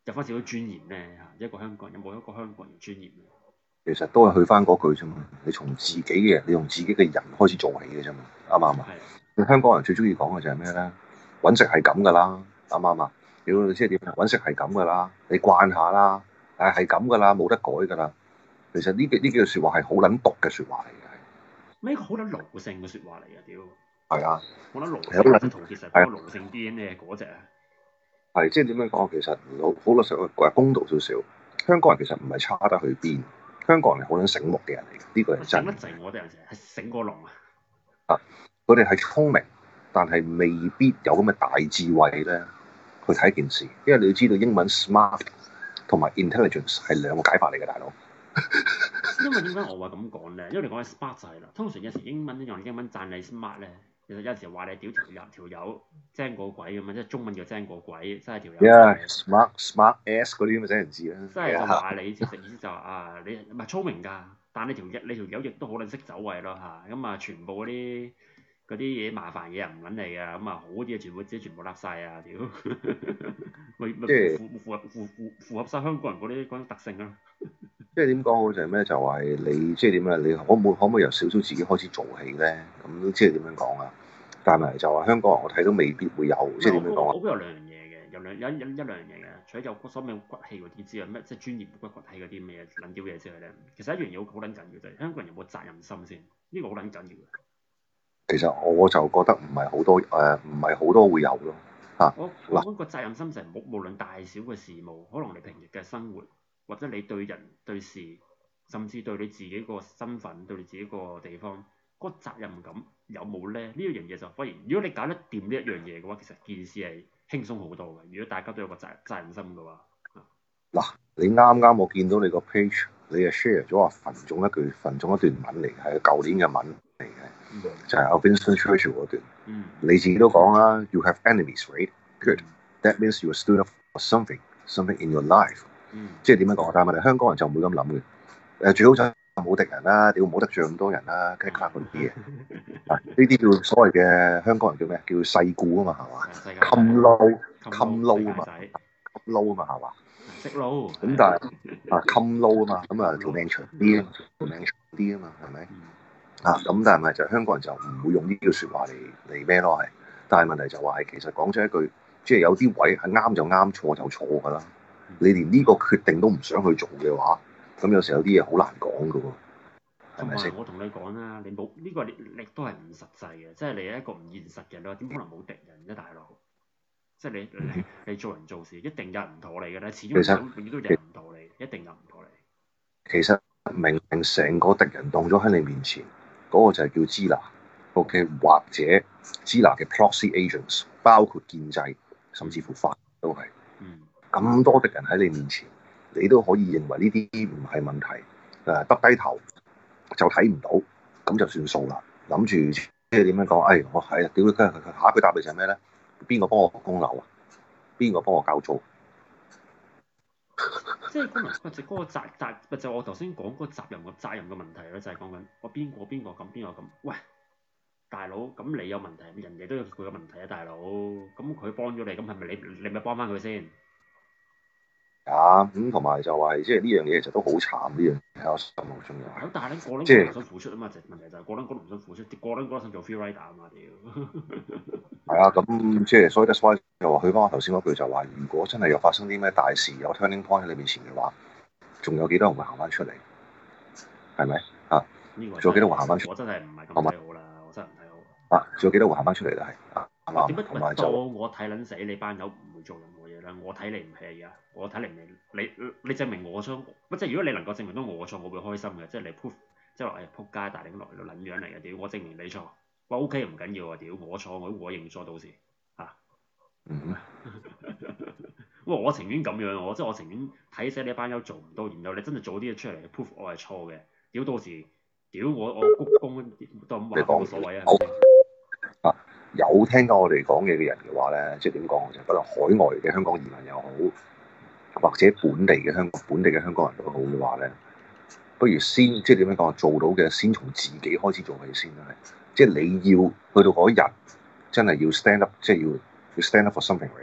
有翻少少尊嚴咧嚇？一個香港人有冇一個香港人尊嚴咧？ 其實都係去翻嗰句啫嘛，你從自己嘅，你從自己嘅人開始做起嘅啫嘛，啱唔啱啊？你香港人最中意講嘅就係咩咧？揾食係咁噶啦，啱唔啱啊？屌你即係點啊？揾食係咁噶啦，你慣下啦，誒係咁噶啦，冇得改噶啦。其實呢幾呢幾句説話係好撚毒嘅説話嚟嘅。 咩好撚奴性嘅説話嚟㗎？屌！ 係啊， 好撚奴性， 係好撚即係陶傑實嗰個奴性 D N A 嗰只啊！ 係即係點樣講？其實好好老實講，公道少少，香港人其實唔係差得去邊。香港人係好撚醒目嘅人嚟嘅，呢、這個係真。 醒得滯，我哋有時係醒過龍啊！ 啊，佢哋係聰明，但係未必有咁嘅大智慧咧去睇件事，因為你要知道英文 smart 同埋 intelligence 係兩個解法嚟嘅，大佬。 因為點解我話咁講咧？因為你講起 smart 就係啦，通常有時英文用英文讚你 smart 咧，其實有時話你屌條友條友精過鬼咁樣，即係中文叫精過鬼，真係條友。 Yeah，smart smart ass 嗰啲咁嘅寫人字啦。 即係就話你其實意思就話啊，你唔係聰明㗎，但你條一你條友亦都好撚識走位咯嚇，咁啊全部嗰啲嗰啲嘢麻煩嘢唔揾你㗎，咁啊好啲嘢全部即係全部甩晒啊屌！咪咪符符合符符符合曬香港人嗰啲嗰種特性啊！ 即係點講好就係咩？就係你即係點啊？你可唔可可唔可以由少少自己開始做起咧？咁即係點樣講啊？但係就話香港人我睇都未必會有，即係點樣講啊？ 我覺得有兩樣嘢嘅，有兩有一一兩樣嘢嘅。除咗有所謂骨氣嗰啲之外，咩即係專業骨骨氣嗰啲咩撚屌嘢之外咧，其實一樣嘢好撚緊要就係香港人有冇責任心先？呢個好撚緊要嘅。 其實我就覺得唔係好多誒，唔係好多會有咯嚇。 我我覺得個責任心就係無無論大小嘅事務，可能你平日嘅生活，或者你對人對事，甚至對你自己個身份、對你自己個地方，嗰個責任感有冇咧？呢一樣嘢就反而，如果你搞得掂呢一樣嘢嘅話，其實件事係輕鬆好多嘅。如果大家都有個責責任心嘅話， 嗱，你啱啱我見到你個 page，你係 share 咗話焚中一句焚中一段文嚟，係舊年嘅文嚟嘅，嗯、就係阿 Winston Churchill 嗰段。嗯、你自己都講啦 ，You have enemies, right? Good. That means you are stood up for something, something in your life。嗯、即係點樣講？但係問題香港人就唔會咁諗嘅。誒，最好就冇敵人啦，屌冇得罪咁多人啦，跟住卡嗰啲嘢。嗱，呢啲叫所謂嘅香港人叫咩？叫世故啊嘛，係嘛？冚撈冚撈啊嘛，冚撈啊嘛，係嘛？ 識撈。 咁但係啊冚撈啊嘛，咁啊條命長啲啊，條命長啲啊嘛，係咪？啊咁但係咪就香港人就唔會用呢句説話嚟嚟咩咯？係，但係問題就話係其實講咗一句，即係有啲位係啱就啱，錯就錯㗎啦。你連呢個決定都唔想去做嘅話，咁有時候有啲嘢好難講㗎喎。 同埋我同你講啦，你冇呢個你你都係唔實際嘅，即係你係一個唔現實嘅，你話點可能冇敵人啫，大佬？即係你你你做人做事一定有人唔妥你嘅啦，始終永遠都有人唔妥你，一定有唔妥你。 其實明明成個敵人當咗喺你面前，嗰個就係叫支那 ，OK， 或者支那嘅 proxy agents， 包括建制，甚至乎法都係。嗯。咁多敵人喺你面前，你都可以認為呢啲唔係問題，誒耷低頭就睇唔到，咁就算數啦。諗住即係點樣講？誒、哎，我係啊，屌佢佢下一句答你就係咩咧？邊個幫我供樓啊？邊個幫我交租？ 即係可能或者嗰個責責，或者我頭先講嗰個責任個責任嘅問題咧，就係講緊我邊個邊個咁邊個咁。喂，大佬，咁你有問題，人哋都有佢嘅問題啊，大佬。咁佢幫咗你，咁係咪你你咪幫翻佢先？啊， 咁同埋就話係即係呢樣嘢其實都好慘，呢樣喺我心目中又係。 咁但係咧，個撚個唔想付出啊嘛，就問題就係個撚個唔想付出，個撚個想做 free rider 啊嘛，屌。 係啊，咁即係所以 that's why 就話去翻我頭先嗰句就話，如果真係有發生啲咩大事，有 turning point 喺你面前嘅話，仲有幾多人會行翻出嚟？係咪啊？仲有幾多人會行翻出嚟？ 我真係唔係咁睇好啦，我真係唔睇好。啊，仲有幾多人會行翻出嚟咧？係啊，係嘛？ 點解同埋就我睇撚死你班友唔會做任何嘢啦？我睇你唔起啊！我睇你唔起你，你你證明我錯，即係如果你能夠證明到我錯，我會開心嘅。即係你 proof，即係話誒撲街大領落嚟個撚樣嚟嘅，屌我證明你錯，哇 OK 唔緊要啊，屌我錯我我認錯到時嚇。嗯。哇！我情願咁樣，我即係我情願睇死你班友做唔到，然後你真係做啲嘢出嚟 proof 我係錯嘅，屌到時屌我我鞠躬都咁話冇所謂啊。 啊！有聽到我哋講嘢嘅人嘅話咧，即係點講？就不論海外嘅香港移民又好，或者本地嘅香本地嘅香港人都好嘅話咧，不如先即係點樣講？做到嘅先從自己開始做起先啦。即係你要去到嗰日，真係要 stand up，即係要要 stand up for something，right？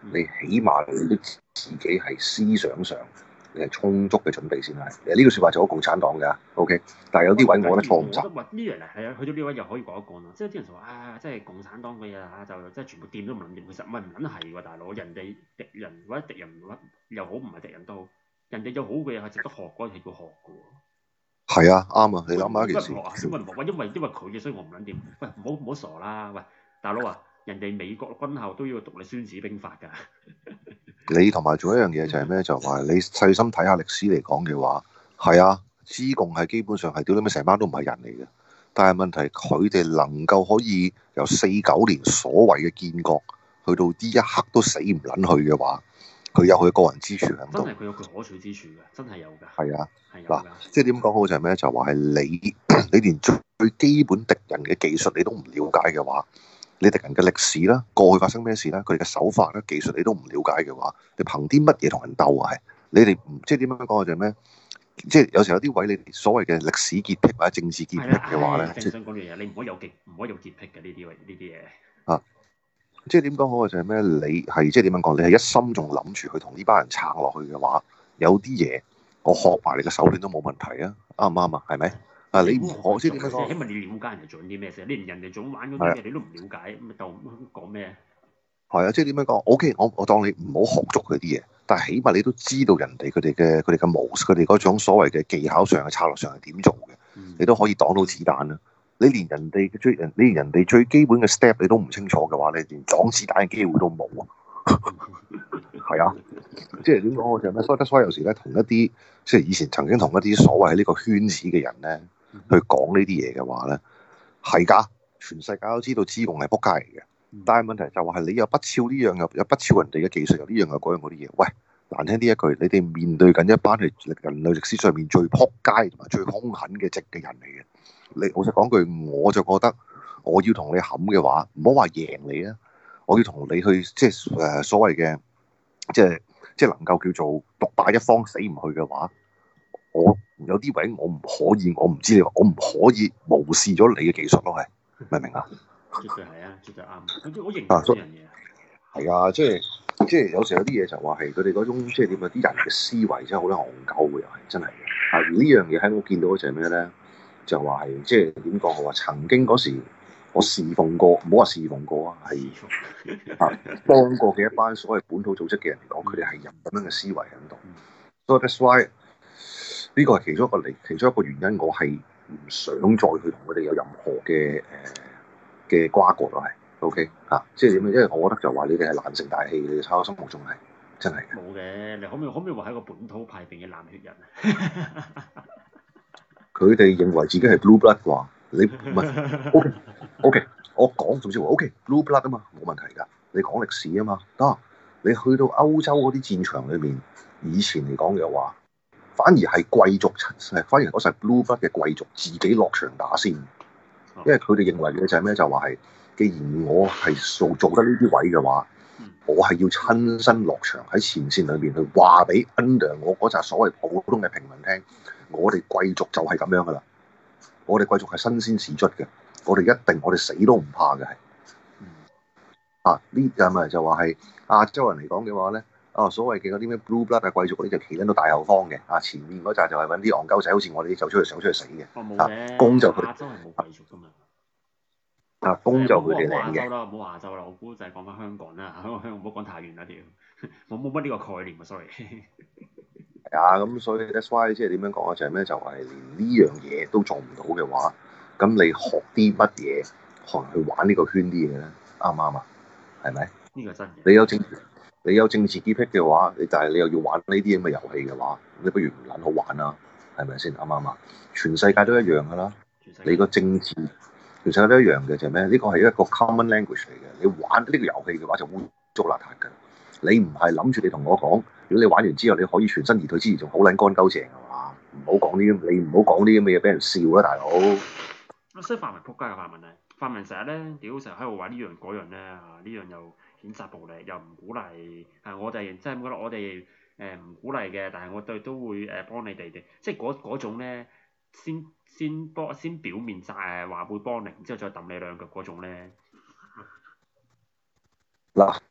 你起碼你都自己係思想上你係充足嘅準備先係。誒呢句説話就好共產黨㗎，OK。但係有啲位我覺得錯唔我覺得話呢樣嚟係啊，去到呢位又可以講一講咯。即係啲人就話啊，即係共產黨嘅嘢啊，就即係全部掂都唔撚掂。其實唔係唔撚係喎，大佬。人哋敵人或者敵人又好，唔係敵人都好，人哋有好嘅嘢係值得學，嗰係要學嘅喎。 係啊，啱啊！你諗下一件事， 點解唔學啊？點解唔學？喂，因為因為佢嘅，所以我唔撚掂。喂，唔好唔好傻啦！喂，大佬啊，人哋美國軍校都要讀你孫子兵法㗎。 你同埋做一樣嘢就係咩？就話你細心睇下歷史嚟講嘅話，係啊，資共係基本上係屌你咩成班都唔係人嚟嘅。但係問題佢哋能夠可以由四九年所謂嘅建國，去到呢一刻都死唔撚去嘅話，佢有佢個人之處喺度。 真係佢有佢可取之處㗎，真係有㗎。 係啊， 係有嗱㗎。， 即係點講好就係咩？就話係你你連最基本敵人嘅技術你都唔了解嘅話，你敵人嘅歷史啦，過去發生咩事啦，佢哋嘅手法啦、技術你都唔了解嘅話，你憑啲乜嘢同人鬥啊？係你哋唔即係點樣講就係咩？即係有時候有啲位你哋所謂嘅歷史潔癖或者政治潔癖嘅話咧， 正想講樣嘢，你唔可以有潔，唔可以有潔癖嘅呢啲位呢啲嘢。 啊，即係點講好就係咩？你係即係點樣講？你係一心仲諗住去同呢班人撐落去嘅話，有啲嘢我學埋你嘅手段都冇問題啊，啱唔啱啊？係咪？啊，你唔可即係點樣講？ 起碼你了解人哋做緊啲咩先，你連人哋總玩嗰啲嘢你都唔了解，咁咪鬥講咩？ 係啊，即係點樣講？OK，我我當你唔好學足佢啲嘢，但係起碼你都知道人哋佢哋嘅佢哋嘅模式，佢哋嗰種所謂嘅技巧上嘅策略上係點做嘅， 嗯、 你都可以擋到子彈啦。你連人哋嘅最人，你連人哋最基本嘅 step 你都唔清楚嘅話，你連擋子彈嘅機會都冇啊。係啊，即係點講我就咩？所以所以有時咧，同一啲即係以前曾經同一啲所謂喺呢個圈子嘅人咧，去講呢啲嘢嘅話咧，係㗎，全世界都知道資共係撲街嚟嘅。但係問題就話係你又不肖呢樣，又又不肖人哋嘅技術，又呢樣又嗰樣嗰啲嘢。喂，難聽啲一句，你哋面對緊一班係人類歷史上面最撲街同埋最兇狠嘅直嘅人嚟嘅。你老實講句，我就覺得我要同你冚嘅話，唔好話贏你啊，我要同你去即係誒所謂嘅，即係即係能夠叫做獨霸一方死唔去嘅話，我有啲位我唔可以，我唔知你話，我唔可以無視咗你嘅技術咯，係明唔明啊？ 絕對係啊，絕對啱。我認同呢樣嘢。 係啊，即係即係有時有啲嘢就話係佢哋嗰種即係點啊？啲人嘅思維真係好多戇鳩嘅，又係真係嘅。啊，而呢樣嘢喺我見到嗰就係咩咧？就話係即係點講？我話曾經嗰時我侍奉過，唔好話侍奉過啊，係啊幫過嘅一班所謂本土組織嘅人嚟講，佢哋係有咁樣嘅思維喺度。所以 that's why 呢個係其中一個嚟，其中一個原因，我係唔想再去同佢哋有任何嘅誒嘅瓜葛咯，係。O.K. 嚇、啊，即係點樣？因為我覺得就話你哋係難成大器，你哋喺我心目中係真係嘅。 冇嘅，你可唔可以可唔可以話係一個本土派別嘅冷血人啊？ 佢哋認為自己係 blue blood 啩？你唔係 O.K. O.K. 我講總之話 O.K. blue blood 啊嘛，冇問題㗎。你講歷史啊嘛，得、啊。你去到歐洲嗰啲戰場裏面，以前嚟講嘅話，反而係貴族，係反而嗰時係 blue blood 嘅貴族自己落場打先，因為佢哋認為嘅就係咩？就話係。既然我係做做得呢啲位嘅話，我係要親身落場喺前線裏面去話俾 under 我嗰紮所謂普通嘅平民聽，我哋貴族就係咁樣噶啦，我哋貴族係新鮮事出嘅，我哋一定我哋死都唔怕嘅係。啊，呢就咪就話係亞洲人嚟講嘅話咧，啊所謂嘅嗰啲咩 blue blood 啊貴族嗰啲就企緊到大後方嘅，啊前面嗰紮就係揾啲戇鳩仔，好似我哋啲走出去想出去死嘅。 哦冇嘅， 攻就亞洲係冇貴族噶嘛。 啊，攻就佢哋領領嘅。 唔好話亞洲啦，唔好話亞洲啦，我估就係講翻香港啦。香港香港唔好講太遠啦，屌，我冇乜呢個概念啊，sorry。 係啊，咁所以 that's why 即係點樣講啊？就係咩？就係連呢樣嘢都做唔到嘅話，咁你學啲乜嘢學去玩呢個圈啲嘢咧？啱唔啱啊？係咪？ 呢個真嘅。你有政你有政治潔癖嘅話，你但係你又要玩呢啲咁嘅遊戲嘅話，你不如唔撚好玩啦，係咪先？啱唔啱啊？全世界都一樣噶啦，你個政治。全世界都一樣嘅就係咩？呢個係一個 common language 嚟嘅。你玩呢個遊戲嘅話就污糟邋遢㗎。你唔係諗住你同我講，如果你玩完之後你可以全身而退之餘仲好撚乾鳩淨係嘛？唔好講啲，你唔好講啲咁嘅嘢俾人笑啦，大佬。 所以泛民撲街嘅泛民咧，泛民成日咧屌成日喺度話呢樣嗰樣咧啊，呢樣又譴責暴力，又唔鼓勵。係我哋即係覺得我哋誒唔鼓勵嘅，但係我哋都會誒幫你哋嘅，即係嗰嗰種咧先。先幫先表面就係話會幫你，然之後再揼你兩腳嗰種咧。 嗱，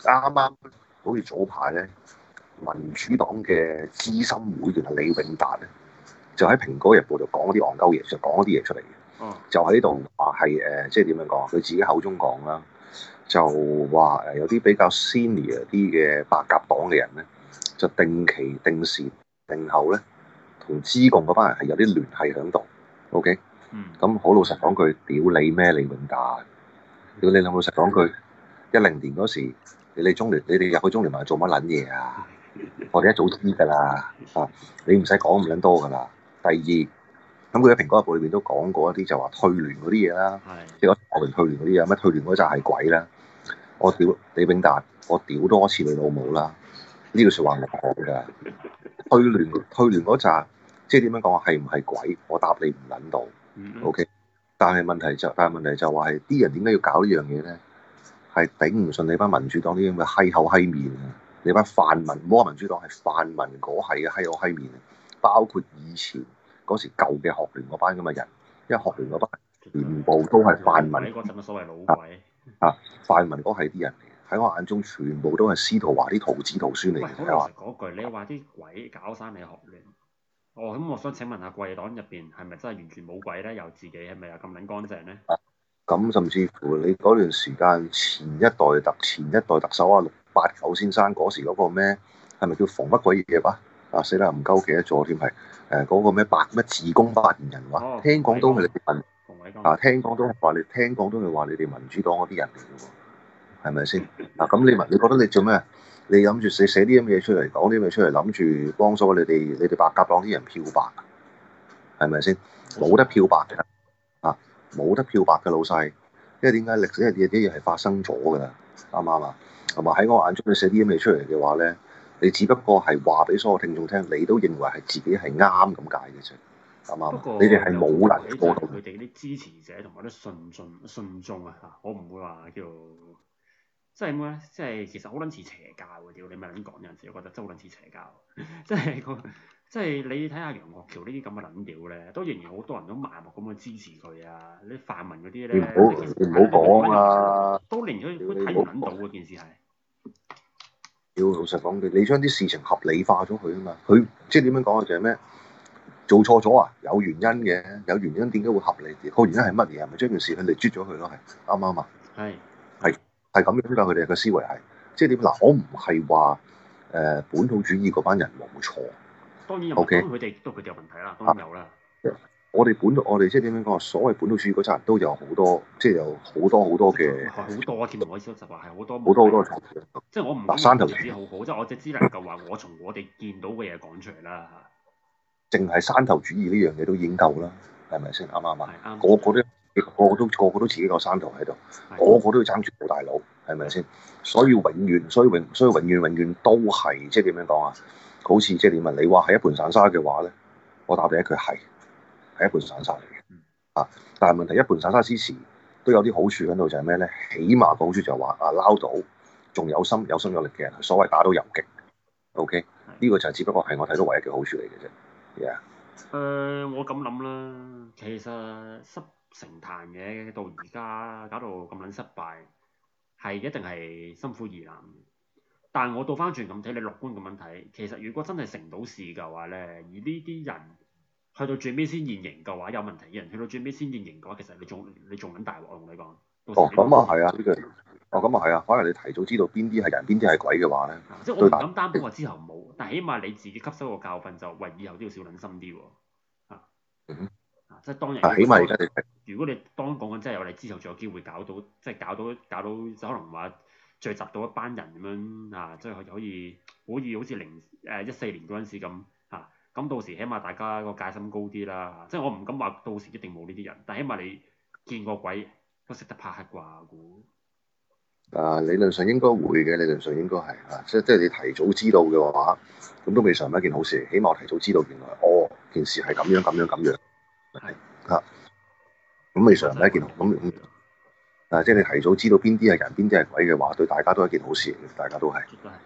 啱啱好似早排咧，民主黨嘅資深會員李永達咧，就喺《蘋果日報》度講啲戇鳩嘢，就講啲嘢出嚟嘅。 哦， 就喺度話係誒，即係點樣講？佢自己口中講啦，就話誒有啲比較 senior 啲嘅白鴿黨嘅人咧，就定期、定時、定候咧，同資共嗰班人係有啲聯繫喺度。OK， 嗯， 咁好老實講句，屌你咩李永達？屌你老實講句，一零年嗰時，你哋中聯，你哋入去中聯盟做乜撚嘢啊？我哋一早知㗎啦，啊，你唔使講咁撚多㗎啦。第二，咁佢喺《蘋果日報》裏邊都講過一啲就話退聯嗰啲嘢啦，即係嗰學聯退聯嗰啲嘢，乜退聯嗰陣係鬼啦。我屌李永達，我屌多次你老母啦！呢句説話我講㗎。退聯退聯嗰陣，即係點樣講啊？係唔係鬼？我答你唔撚到。 嗯 OK，但係問題就但係問題就話係啲人點解要搞呢樣嘢咧？係頂唔順你班民主黨啲咁嘅閪口閪面啊！你班泛民，唔好話民主黨係泛民嗰係嘅閪口閪面啊！包括以前嗰時舊嘅學聯嗰班咁嘅人，因為學聯嗰班全部都係泛民嗰陣嘅所謂老鬼啊！泛民嗰係啲人嚟，喺我眼中全部都係司徒華啲徒子徒孫嚟喂， 嘅。 好老實嗰句，你話啲鬼搞生你學聯，哦咁，我想請問下貴黨入邊係咪真係完全冇鬼咧？又自己係咪又咁撚乾淨咧？ 咁甚至乎你嗰段時間前一代特前一代特首啊，六八九先生嗰時嗰個咩係咪叫馮乜鬼嘢啊？啊死啦唔鳩記得咗添係誒嗰個咩白咩自公發言人話， 哦聽講都係你哋民馮偉剛啊，聽講都係話你聽講都係話你哋民主黨嗰啲人嚟嘅喎，係咪先？嗱咁你民你覺得你做咩？你諗住寫寫啲咁嘅嘢出嚟，講啲咁嘅出嚟，諗住幫咗你哋你哋白鴿黨啲人漂白，係咪先？冇得漂白嘅啊！冇得漂白嘅老細，因為點解歷史係啲嘢係發生咗㗎啦，啱唔啱啊？同埋喺我眼中，你寫啲咁嘢出嚟嘅話咧，你只不過係話俾所有聽眾聽，你都認為係自己係啱咁解嘅啫，啱唔啱？ 不過你哋係冇能過到。 佢哋啲支持者同埋啲信眾信眾啊嚇，我唔會話叫即係點咧？即係其實好撚似邪教喎，屌你咪撚講有陣時，我覺得真係好撚似邪教，即係個即係你睇下楊岳橋呢啲咁嘅撚屌咧，都仍然好多人都盲目咁去支持佢啊！啲泛民嗰啲咧， 你唔好你唔好講啊！ 都連佢佢睇唔撚到嗰件事係。 要老實講句，你將啲事情合理化咗佢啊嘛，佢即係點樣講啊？就係咩？做錯咗啊，有原因嘅，有原因點解會合理？個原因係乜嘢？係咪將件事佢哋啜咗佢咯？係啱唔啱啊？ 係係係咁樣㗎，佢哋嘅思維係即係點嗱？我唔係話誒本土主義嗰班人冇錯， 當然有， OK 當然佢哋都佢哋有問題啦，當然有啦。 我哋本土我哋即係點樣講啊？所謂本土主義嗰陣人都有好多，即係有好多好多嘅係好多添，我意思就話係好多好多好多嘅錯誤。 即係我唔嗱山頭知好好，即係我只只能夠話我從我哋見到嘅嘢講出嚟啦嚇。 淨係山頭主義呢樣嘢都已經夠啦，係咪先啱唔啱啊？ 係啱。 個個都個個都個個都自己個山頭喺度，個個都要爭住做大佬，係咪先？所以永遠，所以永，所以永遠，永遠都係即係點樣講啊？好似即係點啊？你話係一盤散沙嘅話咧，我答你一句係，係一盤散沙嚟嘅。啊！但係問題一盤散沙之前都有啲好處喺度，就係咩咧？起碼個好處就係話啊，撈到仲有心有心有力嘅人，所謂打到游擊。OK，呢個就係只不過係我睇到唯一嘅好處嚟嘅啫。Yeah. 誒、呃，我咁諗啦，其實濕成壇嘅到而家搞到咁撚失敗，係一定係心灰意冷。但係我倒翻轉咁睇，你樂觀咁樣睇，其實如果真係成到事嘅話咧，而呢啲人去到最尾先現形嘅話，有問題嘅人去到最尾先現形嘅話，其實你仲你仲撚大鑊，我同你講。 哦，咁啊係啊，呢個哦咁啊係啊，反而你提早知道邊啲係人，邊啲係鬼嘅話咧， 即係我唔敢擔保話之後冇，但係起碼你自己吸收個教訓就，喂，以後都要小撚心啲喎。啊， 嗯、 即係當日。 起碼而家你如果你當講緊真係有你之後仲有機會搞到，即係搞到搞到就可能話聚集到一班人咁樣啊，即係可以可以好似零誒一四年嗰陣時咁啊，咁到時起碼大家個戒心高啲啦。即係我唔敢話到時一定冇呢啲人，但係起碼你見過鬼都識得拍黑啩估。 啊，理論上應該會嘅，理論上應該係啊，即係即係你提早知道嘅話，咁都未嘗唔係一件好事。起碼我提早知道原來哦件事係咁樣咁樣咁樣，係啊，咁未嘗唔係一件咁咁。啊，即係你提早知道邊啲係人，邊啲係鬼嘅話，對大家都係一件好事嚟嘅，大家都係。 絕對係，絕對係。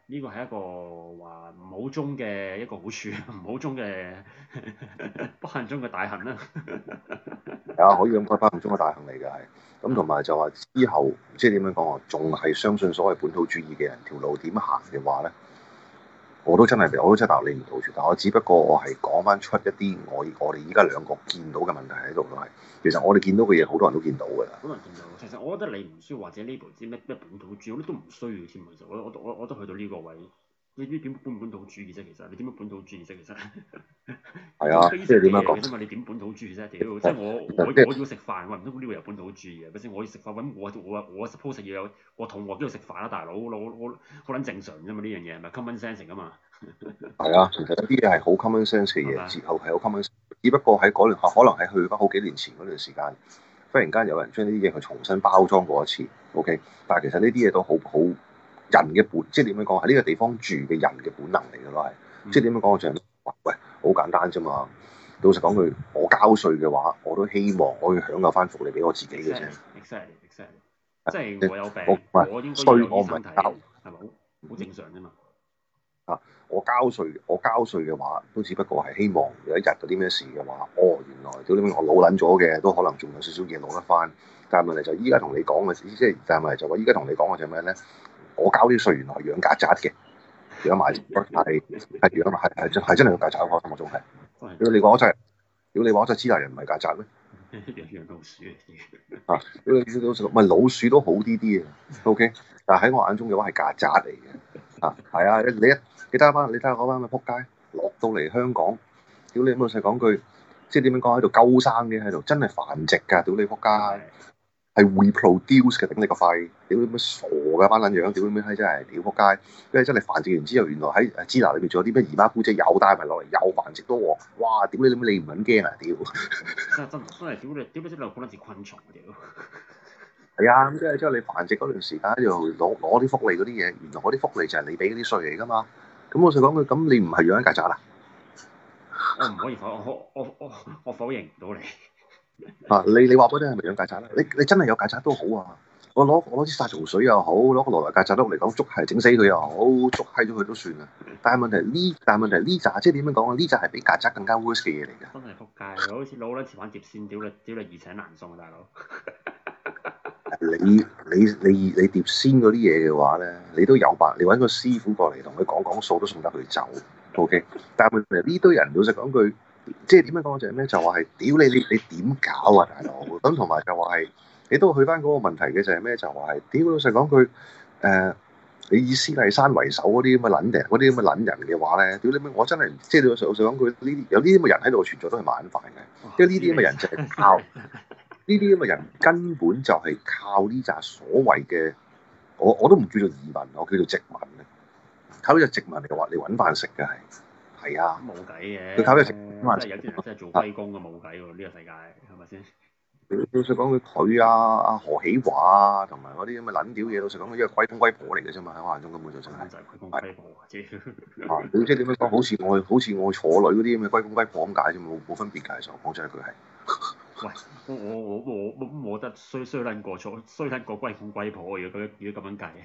呢個係一個話唔好中嘅一個好處，唔好中嘅不幸中嘅大幸啦。 係啊，可以咁講翻唔中嘅大幸嚟嘅係。咁同埋就話之後，即係點樣講啊？仲係相信所謂本土主義嘅人條路點行嘅話咧，我都真係我都真係答你唔到住。但我只不過我係講翻出一啲我我哋依家兩個見到嘅問題喺度咯係。其實我哋見到嘅嘢好多人都見到㗎啦。 好多人見到，其實我覺得你唔需要或者呢部知咩咩本土主義，我覺得都唔需要添。其實我我我我都去到呢個位。你呢點本唔本土主義啫？其實你點樣本土主義啫？其實係啊，即係點樣講啫嘛？你點本土主義啫？屌！即係我我我要食飯，我唔通呢個有本土主義嘅？咪先？我要食飯，咁我我我 suppose 要有我肚餓都要食飯啦，大佬，我我好撚正常啫嘛？呢樣嘢係咪 common sense 㗎嘛？ 係啊，其實有啲嘢係好 common sense 嘅嘢，之後係好 common sense。只不過喺嗰段可能喺去翻好幾年前嗰段時間，忽然間有人將呢啲嘢去重新包裝過一次。OK，但係其實呢啲嘢都好好。人嘅本，即係點樣講？喺呢個地方住嘅人嘅本能嚟嘅咯，係、嗯，即係點樣講？我就係話，喂，好簡單啫嘛。老實講句，我交稅嘅話，我都希望我要享有翻福利俾我自己嘅啫。 Exactly, exactly，即係我有病， 我我應該要醫生睇，係咪好好正常啫嘛？ 啊，我交稅，我交稅嘅話，都只不過係希望有一日有啲咩事嘅話，哦，原來屌你我老撚咗嘅，都可能仲有少少嘢攞得翻。但係問題就依家同你講嘅，即係但係問題就話依家同你講嘅就係咩咧？我交啲稅原來係養曱甴嘅，養埋係係養埋係係真係真係養曱甴喎，心目中係。屌你講我就係，屌你話我就知大人唔係曱甴咩？ 養養老鼠啊！屌你老鼠，唔係老鼠都好啲啲啊。OK，但係喺我眼中嘅話係曱甴嚟嘅。啊，係啊！你一你睇下班，你睇下嗰班咪撲街落到嚟香港，屌你老實講句，即係點樣講喺度鳩生嘅喺度，真係繁殖㗎！屌你撲街。係 reproduce 嘅，頂你個肺！屌你咩傻㗎班撚樣！屌你咩閪真係屌仆街！跟住真係繁殖完之後，原來喺支那裏邊仲有啲咩姨媽姑姐又帶埋落嚟，又繁殖多喎！哇！屌你你你唔撚驚啊！屌！ 真真真係屌你屌你真係好撚似昆蟲屌！ 係啊，咁即係之後你繁殖嗰段時間就攞攞啲福利嗰啲嘢，原來嗰啲福利就係你俾嗰啲稅嚟㗎嘛。咁我想講佢，咁你唔係養緊曱甴啊？ 我唔可以否我我我我否認唔到你。 啊！你你話嗰啲係咪養曱甴咧？你你真係有曱甴都好啊！我攞我攞啲殺蟲水又好，攞個羅來曱甴屋嚟講，捉係整死佢又好，捉閪咗佢都算啦。但係問題呢？但係問題呢扎即係點樣講啊？呢扎係比曱甴更加 worse 嘅嘢嚟㗎。 真係仆街！好似老撚似玩碟仙，屌你屌你易請難送啊，大佬！ 你你你你碟仙嗰啲嘢嘅話咧，你都有辦，你揾個師傅過嚟同佢講講數都送得佢走。OK，但係問題呢堆人老實講句。即係點樣講就係咩？就話係屌你你你點搞啊，大佬！咁同埋就話係你都去翻嗰個問題嘅就係咩？就話係屌老實講句誒、呃，你以斯麗山為首嗰啲咁嘅撚人，嗰啲咁嘅撚人嘅話咧，屌你咩？我真係即係你老實老實講句，呢啲有呢啲咁嘅人喺度存在都係晚飯嘅，因為呢啲咁嘅人就係靠呢啲咁嘅人根本就係靠呢紮所謂嘅我我都唔叫做移民，我叫做殖民嘅，靠呢隻殖民嚟話你揾飯食嘅係。係啊， 冇計嘅。 佢靠呢食， 真係有啲人真係做龜公嘅冇計喎，呢、呢個世界係咪先？ 老實講，佢佢啊阿何喜華啊，同埋嗰啲咁嘅撚屌嘢，老實講，佢一個龜公龜婆嚟嘅啫嘛，喺我眼中根本就真係。 就係龜公龜婆啊！即係啊，你即係點樣講？好似我好似我坐女嗰啲咁嘅龜公龜婆咁解啫，冇冇分別㗎。其實講真一句係。 喂，我我我我我覺得衰衰撚過錯，衰撚過龜公龜婆，如果咁如果咁樣計。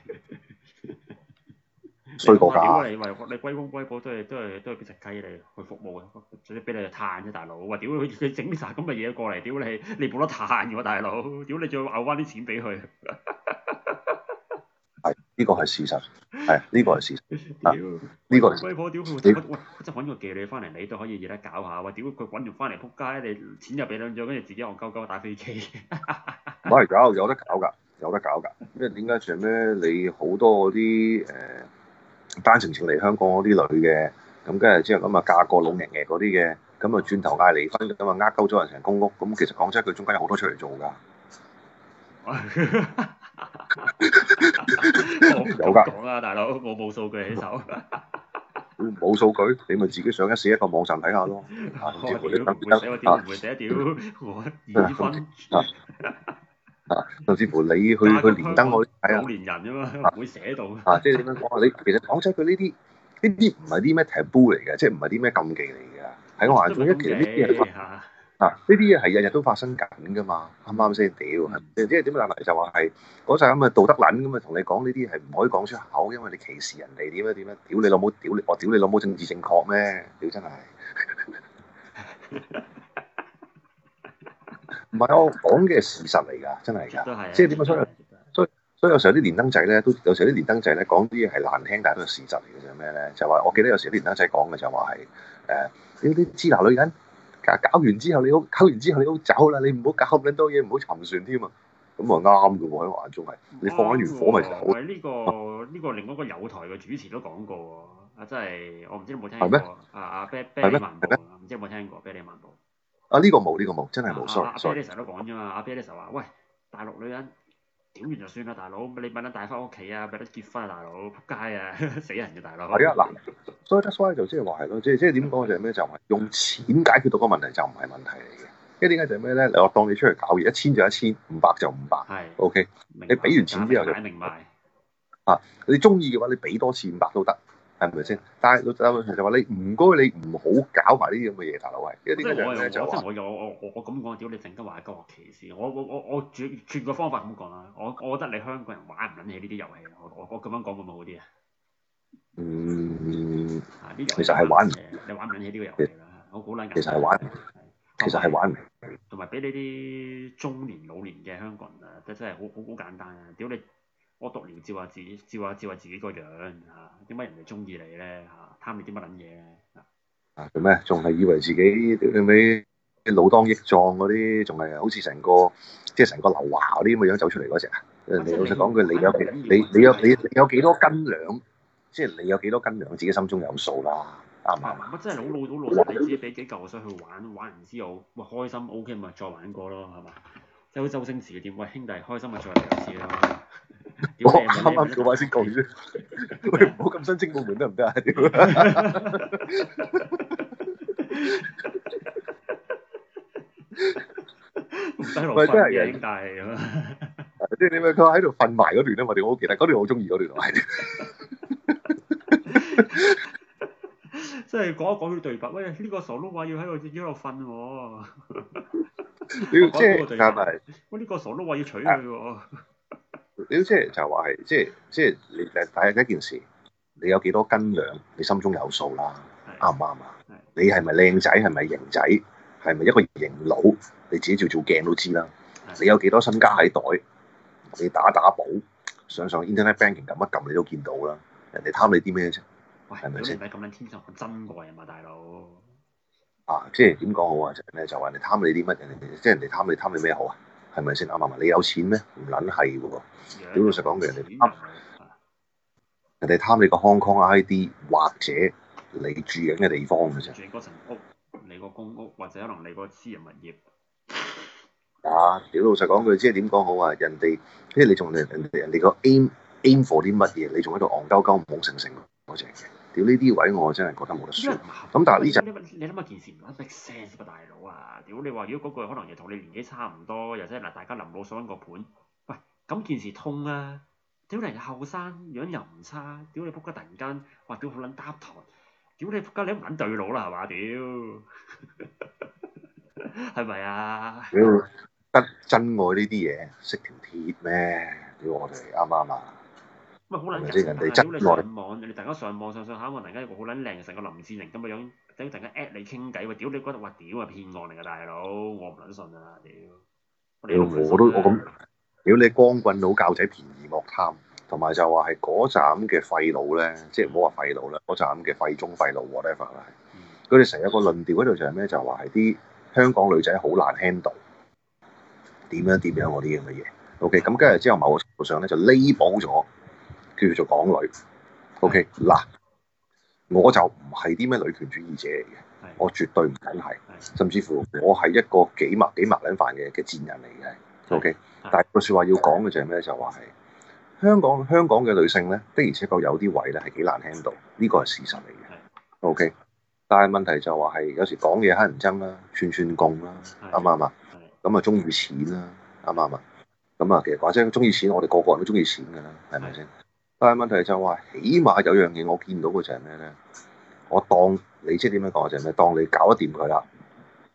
衰過㗎！ 你話你龜公龜婆都係都係都係俾隻雞你去服務嘅，最多俾你嘆啫，大佬。話屌佢佢整啲曬咁嘅嘢過嚟，屌你你冇得嘆嘅喎，大佬。屌你仲要嘔翻啲錢俾佢。 係呢個係事實，係呢個係事實。 屌呢個龜婆屌佢，喂即係揾個妓女翻嚟，你都可以有得搞下。喂屌佢揾完翻嚟撲街，你錢又俾兩張，跟住自己戇鳩鳩打飛機。 唔係有有得搞㗎，有得搞㗎。因為點解就係咩？你好多嗰啲誒。單程證嚟香港嗰啲女嘅，咁跟住之後咁啊嫁個老爺爺嗰啲嘅，咁啊轉頭嗌離婚，咁啊呃鳩咗人成公屋，咁其實講真，佢中間有好多出嚟做㗎。有㗎。 講啦，大佬，我冇數據喺手。 冇數據，你咪自己上一試一個網站睇下咯。啊， 我屌唔會寫，我屌唔會寫，屌我已婚。 啊，甚至乎你去去連登我睇下， 老年人啫嘛，唔會寫到。 啊，即係點樣講啊？你其實講真，佢呢啲呢啲唔係啲咩 taboo 嚟嘅，即係唔係啲咩禁忌嚟嘅。喺我眼中，一其實呢啲係嗱，呢啲嘢係日日都發生緊㗎嘛，啱唔啱先？屌， 嗯即係點解嚟就話係嗰陣咁嘅道德撚咁啊，同你講呢啲係唔可以講出口，因為你歧視人哋點樣點樣，屌你老母，屌你我屌你老母政治正確咩？屌真係，唔係我講嘅係事實嚟㗎，真係㗎， 絕對係啊， 即係點解所以絕對係所以所以有時候啲連登仔咧，都有時候啲連登仔咧講啲嘢係難聽，但係都係事實嚟嘅啫。咩咧？就話我記得有時啲連登仔講嘅就話係誒，呢啲支那女人搞搞完之後你好，搞完之後你好走啦，你唔好搞咁撚多嘢，唔好沉船添啊！咁啊啱嘅喎，喺我眼中係你放緊完火咪走。 喂，呢個呢個另外一個有台嘅主持都講過喎，啊真係我唔知你有冇聽係咩過啊啊啤啤係咩梨漫步係啊，唔知有冇聽過啤梨漫步？ 啊呢個冇呢個冇，真係冇啊 ，sorry 阿啤 sorry。 梨成日都講啫嘛，阿啤梨成日話喂大陸女人屌完就算啦，大佬你咪得帶翻屋企啊，咪得結婚啊，大佬仆街啊，死人嘅大佬。 係啊嗱，所以 that's why 就即係話係咯，即係即係點講就係咩？就係用錢解決到個問題就唔係問題嚟嘅。因為點解就係咩咧？我當你出去搞嘢，一千就一千，五百就五百。 係。 OK， 明白你俾完錢之後就明白明白。 啊，你中意嘅話，你俾多次五百都得，係咪先？但係老問題就話你唔該，你唔好搞埋呢啲咁嘅嘢，大佬係。因為即點解就係係我又我即咩就話係我又我我我咁講，屌你陣間話係鳩學歧視，我我我我轉轉個方法咁講啦，我我覺得你香港人玩唔撚起呢啲遊戲，我我我咁樣講會唔會好啲啊？ 嗯， 啊！啲遊戲其實係玩唔嘅，你玩唔撚起呢個遊戲啦，我好撚簡單。 其實係玩其實係玩唔同埋俾你啲中年老年嘅香港人啊，真真係好好好簡單啊！屌你，我讀聊照下自己，照下照下自己個樣嚇，點解人哋中意你咧嚇？貪你啲乜撚嘢咧？ 啊做咩？仲係以為自己屌你尾老當益壯嗰啲，仲係好似成個即係成個劉華嗰啲咁嘅樣走出嚟嗰只啊！人哋老實講句，你有幾你你有你你有幾多斤兩？即係你有幾多斤兩，自己心中有數啦，啱唔啱啊？ 乜真係好老好老實，你自己俾幾嚿水去玩，玩完之後，喂開心 OK 咪再玩過咯，係嘛？即係好似周星馳嘅點，喂兄弟開心咪再嚟一次咯。 我屌你啱啱嗰話先講啫，喂唔好咁新精武門得唔得啊？屌！ 唔使落喂真係嘅嘅兄弟咁啊！ 即係點樣？佢喺度瞓埋嗰段咧，我哋好記得，嗰段我好中意嗰段係。 即係講一講啲對白，喂呢個傻佬話要喺度喺度瞓喎。 屌即係係咪？ 喂呢個傻佬話要娶佢喎。 屌即係就話係即係即係你誒第一件事，你有幾多斤兩，你心中有數啦，啱唔啱啊？你係咪靚仔？係咪型仔？係咪一個型佬？你自己照照鏡都知啦。你有幾多身家喺袋？你打打寶，上上 Internet Banking 撳一撳，你都見到啦。人哋貪你啲咩啫？ 喂， 係咪先？ 你唔係咁撚天上真過人嘛，大佬？ 啊，即係點講好啊？就係咩？就話人哋貪你啲乜？人哋即係人哋貪你貪你咩好啊？係咪先啱唔啱？你有錢咩？唔撚係喎。屌老實講句，人哋貪人哋貪你個 Hong Kong I D 或者你住緊嘅地方嘅啫。 住嗰層屋，你個公屋或者可能你個私人物業。 啊！屌老實講句，即係點講好啊？人哋即係你仲人人哋人哋個 aim aim for 啲乜嘢？你仲喺度戇鳩鳩懵成成嗰隻嘅。屌呢啲位我真係覺得冇得算。咁但係呢隻你諗下件事唔啱 make sense 啊，大佬啊！屌你話如果嗰個可能又同你年紀差唔多，又即係嗱大家臨老想揾個盤，喂咁件事通啊！屌你後生樣又唔差，屌你仆街突然間話屌好撚搭台，屌你仆街你都唔撚對路啦係嘛？屌係咪啊？ 屌得真愛呢啲嘢識條鐵咩？屌我哋啱唔啱啊？ 咪好撚人人哋屌你上網，你突然間上網上上下，我突然間有個好撚靚成個林志玲咁嘅樣，等突然間 at 你傾偈喎，屌你覺得話屌啊騙案嚟㗎大佬，我唔撚信啊屌！ 屌我都我咁，屌你光棍佬教仔便宜莫貪，同埋就話係嗰斬嘅廢佬咧，即係唔好話廢佬啦，嗰斬嘅廢中廢佬 whatever 啦，佢哋成日個論調嗰度就係咩？就話係啲香港女仔好難 handle，點樣點樣嗰啲咁嘅嘢。OK，咁跟住之後某個程度上咧就 label 咗。叫做港女 ，OK 嗱，我就唔係啲咩女權主義者嚟嘅，我絕對唔緊係，甚至乎我係一個幾麻幾麻撚飯嘅嘅賤人嚟嘅 ，OK。但係個説話要講嘅就係咩？就話係香港香港嘅女性咧，的而且確有啲位咧係幾難 handle，呢個係事實嚟嘅 ，OK。但係問題就話係有時講嘢乞人憎啦，串串貢啦，啱唔啱啊？咁啊中意錢啦，啱唔啱啊？咁啊其實或者中意錢，我哋個個人都中意錢㗎啦，係咪先？但係問題就話，起碼有樣嘢我見到嘅就係咩咧？我當你即係點樣講就係咩？當你搞得掂佢啦，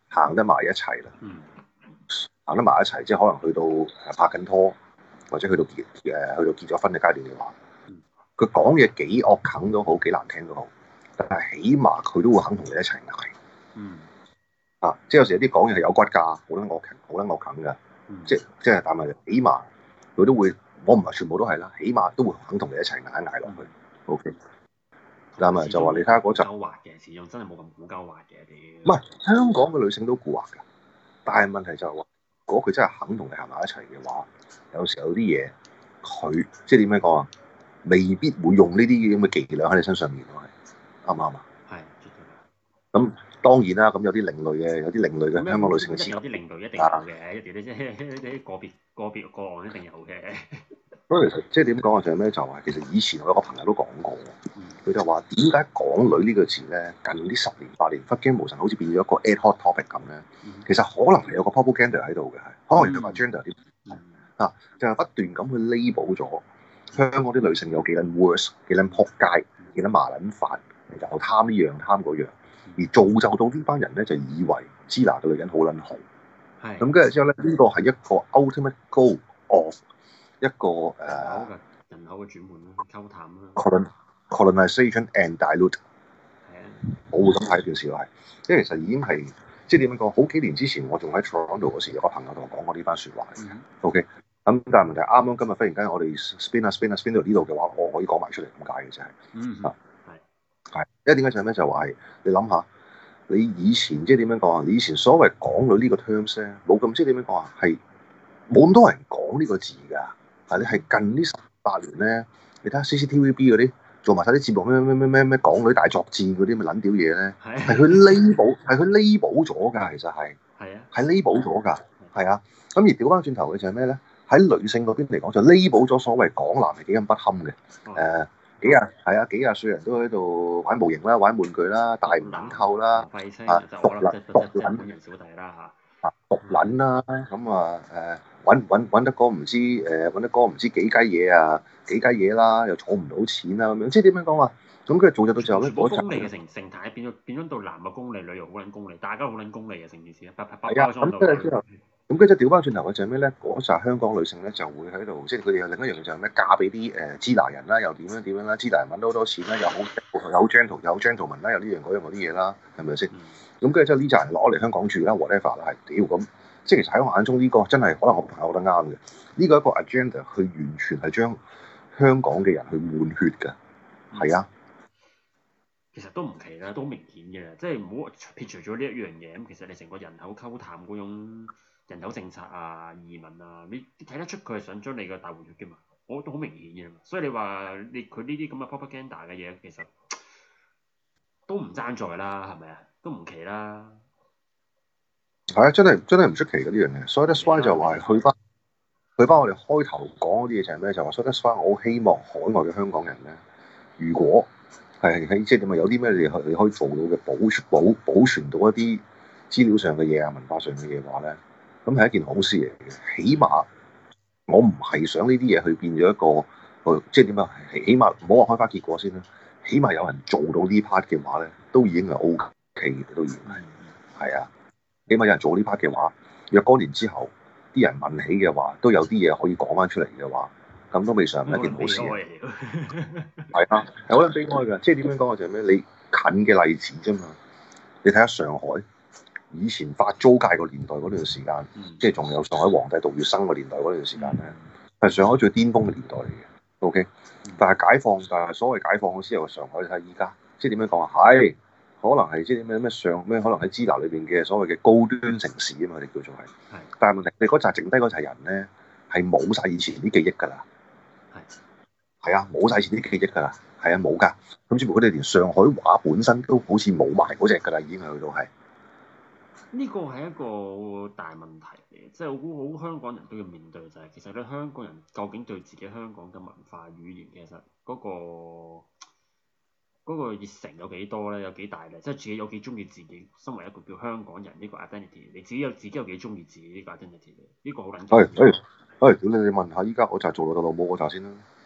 行得埋一齊啦， 嗯行得埋一齊，即係可能去到誒拍緊拖，或者去到結誒去到結咗婚嘅階段嘅話，佢講嘢幾惡啃都好，幾難聽都好，但係起碼佢都會肯同你一齊捱。 嗯啊，即係有時有啲講嘢係有骨架，好撚惡啃，好撚惡啃㗎。 嗯即即係但係起碼佢都會，我唔係全部都係啦，起碼都會肯同你一齊捱捱落去。O K。但係就話你睇下嗰陣， 鳩滑嘅，始終真係冇咁古鳩滑嘅唔屌。 係香港嘅女性都蠱惑㗎，但係問題就係話，如果佢真係肯同你行埋一齊嘅話，有時候有啲嘢佢即係點樣講啊？未必會用呢啲咁嘅伎倆喺你身上面咯，係啱唔啱啊？ 係絕對。 咁當然啦，咁有啲另類嘅，有啲另類嘅香港女性嘅刺有啲另類一定有嘅，一條啲即係啲個別個別個案一定有嘅。 所以其實即係點講啊？就係咩？就係其實以前我有個朋友都講過，佢就話點解港女呢個詞咧近呢十年八年忽驚無神好似變咗一個 ad hoc topic 咁咧？其實可能係有個 propaganda 喺度嘅，係可能有個 agenda 啲啊，就係不斷咁去 label 咗香港啲女性有幾撚 worse，幾撚撲街，幾撚麻撚煩，又貪呢樣貪嗰樣，而造就到呢班人咧就以為支那嘅女人好撚好。 係。 咁跟住之後咧，呢個係一個 ultimate goal of 一個誒、uh, 人口嘅轉換咯，溝淡啦。 colonization and dilute。 係啊。 我會咁睇呢件事係，因為其實已經係即係點樣講？好幾年之前，我仲喺 Toronto 嗰時，有個朋友同我講過呢番説話嘅。 嗯、 OK。咁但係問題啱啱今日忽然間我哋 spin 啊 spin 啊 spin 到呢度嘅話，我可以講埋出嚟咁解嘅啫係。 嗯。 啊。係。係。因為點解就係咩？就話係你諗下，你以前即係點樣講啊？你以前所謂港女呢個 terms 咧，冇咁即係點樣講啊？係冇咁多人講呢個字㗎。係你係近呢十八年咧，你睇下 C C T V B 嗰啲做埋晒啲節目咩咩咩咩咩港女大作戰嗰啲咪撚屌嘢咧，係佢 label 係佢 label 咗㗎，其實係係啊，係 label 咗㗎，係啊。咁而調翻轉頭嘅就係咩咧？喺女性嗰邊嚟講就 label 咗所謂港男係幾咁不堪嘅，誒、 哦呃、幾廿係啊幾廿歲人都喺度玩模型啦、玩玩具啦、大唔撚透啦，啊毒撚毒撚本人小弟啦嚇。 啊，毒撚啦，咁啊誒揾揾揾得哥唔知誒揾得哥唔知幾雞嘢啊，幾雞嘢啦，又儲唔到錢啦咁樣，即係點樣講啊？咁跟住做咗到之後咧，嗰功利嘅成成態變咗變咗到男嘅功利，女又好撚功利，大家好撚功利啊成件事啊，包包係啊， 裝到。 咁跟住之後，咁跟住調翻轉頭嘅就係咩咧？嗰紮香港女性咧就會喺度，即係佢哋有另一樣嘢就係咩？嫁俾啲誒支那人啦，又點樣點樣啦？支那人揾到好多錢啦，又好又好 gentle 又好 gentleman 啦，又呢樣嗰樣嗰啲嘢啦，係咪先？咁跟住之後呢扎人攞嚟香港住啦 whatever 啦，係屌咁。即係其實喺我眼中呢個真係可能我朋友覺得啱嘅，呢個一個 agenda 佢完全係將香港嘅人去換血㗎，係啊。 其實都唔奇啦，都明顯嘅，即係唔好撇除咗呢一樣嘢，咁其實你成個人口溝淡嗰種人口政策啊、移民啊，你睇得出佢係想將你個大換血嘅嘛，我都好明顯嘅嘛。所以你話你佢呢啲咁嘅 propaganda 嘅嘢，其實都唔爭在啦，係咪啊？都唔奇啦。 係啊，真係真係唔出奇嘅呢樣嘢，所以 that's why 就話去翻去翻我哋開頭講嗰啲嘢就係咩？就話所以 that's why 我好希望海外嘅香港人咧，如果係喺即係點啊，有啲咩你你可以做到嘅保保保存到一啲資料上嘅嘢啊、文化上嘅嘢嘅話咧，咁係一件好事嚟嘅。起碼我唔係想呢啲嘢去變咗一個，即係點啊？起碼唔好話開花結果先啦，起碼有人做到呢 part 嘅話咧，都已經係 O K 嘅，都已經係係啊。起碼有人做呢 part 嘅話，若干年之後，啲人問起嘅話，都有啲嘢可以講翻出嚟嘅話，咁都未嘗唔係一件好事嘅。係啊，係好撚悲哀㗎。即係點樣講啊？就係咩？你近嘅例子啫嘛。你睇下上海，以前法租界個年代嗰段時間，嗯、即係仲有上海皇帝杜月笙個年代嗰段時間咧，係上海最巔峰嘅年代嚟嘅。OK，但係解放，但係所謂解放咗之後嘅上海，睇下依家，即係點樣講啊？係。可能係即係咩咩上咩？可能喺支那裏邊嘅所謂嘅高端城市啊嘛，你叫做係。係的。但係問題，你嗰扎剩低嗰扎人咧，係冇晒以前啲記憶㗎啦。係的。係啊，冇晒以前啲記憶㗎啦。係啊，冇㗎。咁似乎佢哋連上海話本身都好似冇埋嗰隻㗎啦，已經係去到係。呢個係一個大問題嚟嘅，即係我估好香港人都要面對就係、是，其實咧香港人究竟對自己香港嘅文化語言其實嗰、那個。嗰個熱誠有幾多咧？有幾大咧？即係自己有幾中意自己，身為一個叫香港人呢個 identity，你自己有自己有幾中意自己呢個 identity 呢個好緊要。 係係係，屌你！你問下依家我就係做老豆老母嗰扎先啦。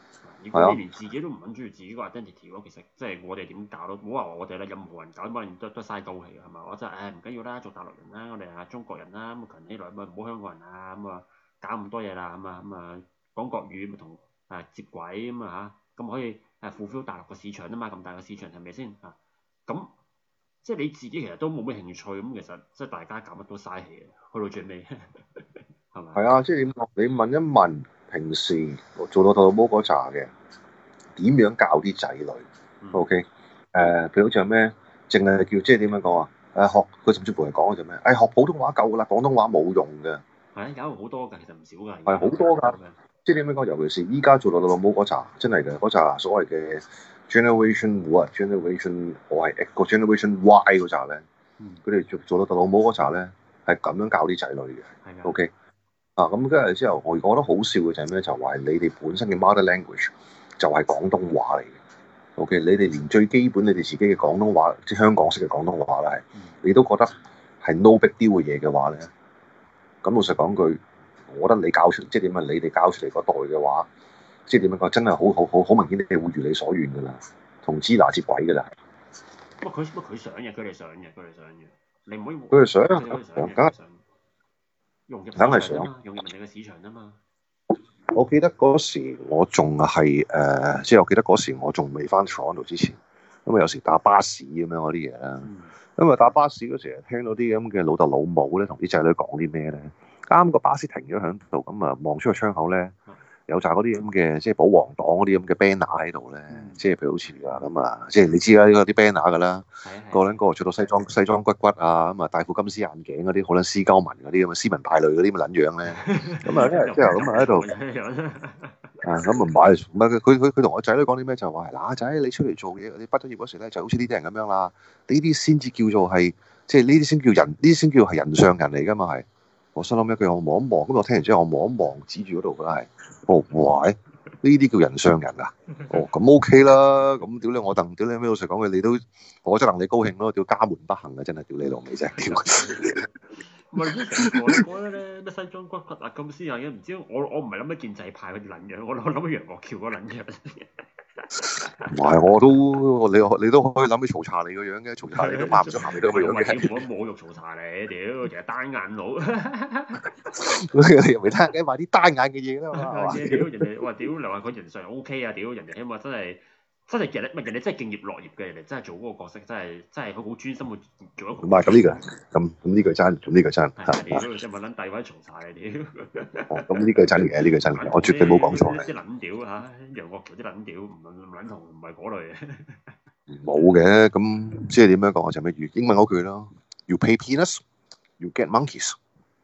如果你連自己都唔肯中意自己個 identity 嘅話，其實即係我哋點搞都，唔好話我哋啦，任何人搞乜人都都嘥鳩氣係嘛？我真係誒唔緊要啦，做大陸人啦，我哋係中國人啦，咁強起來咪唔好香港人啊咁啊，搞咁多嘢啦咁啊咁啊講國語咪同誒接軌咁啊嚇，咁可以誒 fulfill 大陸個市場啊嘛，咁大個市場係咪先啊？咁即係你自己其實都冇咩興趣咁，其實即係大家搞乜都嘥氣嘅，去到最尾係咪？ 係啊，即係點講？你問一問平時做老豆老母嗰扎嘅點樣教啲仔女、嗯、？OK，誒、呃，譬如好似係咩，淨係叫即係點樣講啊？誒學佢甚至乎係講嘅就咩？誒、哎、學普通話夠啦，廣東話冇用嘅。 係啊，有好多㗎，其實唔少㗎。 係好多㗎，即係點樣講？尤其是依家做老豆老母嗰扎，真係嘅嗰扎所謂嘅 generation what，generation 我係個 generation Y 嗰扎咧，佢哋、嗯、做做老豆老母嗰扎咧係咁樣教啲仔女嘅。 係 OK。啊，咁跟住之後，我覺得好笑嘅就係咩？就話、是、你哋本身嘅 mother language 就係廣東話嚟嘅。OK，你哋連最基本你哋自己嘅廣東話，即係香港式嘅廣東話咧，嗯、你都覺得係 no big deal 嘅嘢嘅話咧，咁老實講句，我覺得你教出即係點啊？你哋教出嚟嗰代嘅話，即係點樣講？真係好好好好明顯，你哋會如你所願㗎啦，同支那接軌㗎啦。 不過佢不過佢想嘅，佢哋想嘅，佢哋想嘅，你唔可以。 佢哋想，梗係想。 融入梗係想融入人哋嘅市場啊嘛！ 我記得嗰時我仲係誒，即係我記得嗰時我仲未翻廠度之前，咁啊有時搭巴士咁樣嗰啲嘢啦，咁啊搭巴士嗰時聽到啲咁嘅老豆老母咧，同啲仔女講啲咩咧？啱個巴士停咗喺度，咁啊望出個窗口咧，有紮嗰啲咁嘅即係保皇黨嗰啲咁嘅 banner 喺度咧，即係譬如好似啊咁啊，即係你知啦，呢個啲 banner 噶啦，個撚個着到西裝西裝骨骨啊，咁啊戴副金絲眼鏡嗰啲，好撚斯鳩文嗰啲咁啊，斯文敗類嗰啲咁嘅撚樣咧，咁啊之後咁啊喺度啊咁啊唔係唔係佢佢佢同我仔女講啲咩就話嗱仔你出嚟做嘢，你畢咗業嗰時咧就好似呢啲人咁樣啦，呢啲先至叫做係即係呢啲先叫人，呢啲先叫係人上人嚟㗎嘛係。我心諗一句，我望一望，咁我聽完之後，我望一望，指住嗰度，覺得係，哦，哇，呢啲叫人上人啊，哦，咁 OK 啦，咁屌你我鄧，屌你咩老實講句，你都，我真戥你高興咯，屌家門不幸啊，真係屌你老味啫，屌！ 唔係呢成個，我覺得咧咩西裝骨骨啊咁先有嘅，唔知我我唔係諗起建制派嗰啲撚樣，我諗起楊岳橋嗰撚樣。 唔係，我都你你都可以諗起曹查理個樣嘅，曹查理都抹唔出鹹味都咁樣嘅。 我侮辱曹查理，屌，其實單眼佬。 你又未聽嘅買啲單眼嘅嘢啦嘛？ 屌人哋，哇屌！你話佢人上 O K 啊，屌人哋起碼真係真係人哋，唔係人哋真係敬業樂業嘅，人哋真係做嗰個角色，真係真係佢好專心去做一個。 唔係咁呢個，咁咁呢句真，咁呢句真。 屌，即係咪撚詆毀曹查理屌？ 咁呢句真嘅，呢句真嘅，我絕對冇講錯。 啲撚屌嚇，楊岳橋啲撚屌，唔唔撚同，唔係嗰類嘅。 冇嘅，咁即係點樣講就咩？英文嗰句咯 ，You pay peanuts, you get monkeys。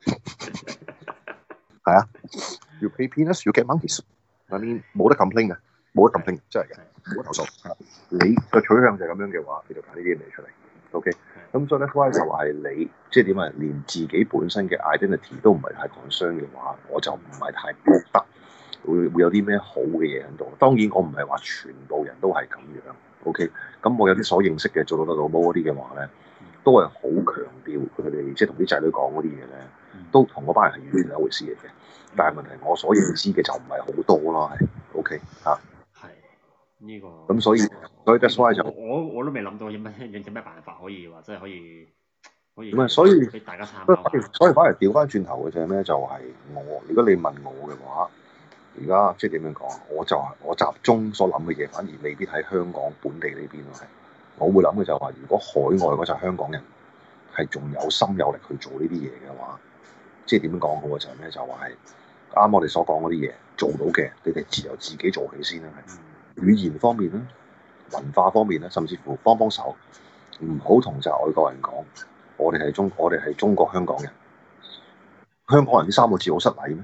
係啊 ，You pay peanuts, you get monkeys。I mean 冇得 complain 嘅，冇得 complain， 真係嘅，冇得投訴。你個取向就係咁樣嘅話，你就揀呢啲嘢出嚟。OK，咁所以咧 why 就話係你，即係點啊？連自己本身嘅 identity 都唔係太 concern 嘅話，我就唔係太覺得會會有啲咩好嘅嘢喺度。當然我唔係話全部人都係咁樣。OK，咁我有啲所認識嘅做老豆老母嗰啲嘅話咧，都係好強調佢哋即係同啲仔女講嗰啲嘢咧，都同嗰班人係完全係一回事嚟嘅。但係問題我所認知嘅就唔係好多咯，係 OK 嚇。係呢個。 咁所以所以 that's why 就我我都未諗到有咩有咩辦法可以話真係可以可以。 唔係，所以俾大家參考。 所以反而調翻轉頭嘅就係咩？就係我如果你問我嘅話。而家即係點樣講？我就係我集中所諗嘅嘢，反而未必喺香港本地呢邊咯。係，我會諗嘅就係話，如果海外嗰陣香港人係仲有心有力去做呢啲嘢嘅話，即係點樣講好啊？就係咩？就話係啱我哋所講嗰啲嘢做到嘅，你哋自由自己做起先啦。係語言方面啦，文化方面啦，甚至乎幫幫手，唔好同就外國人講，我哋係中我哋係中國香港人。香港人呢三個字好失禮咩？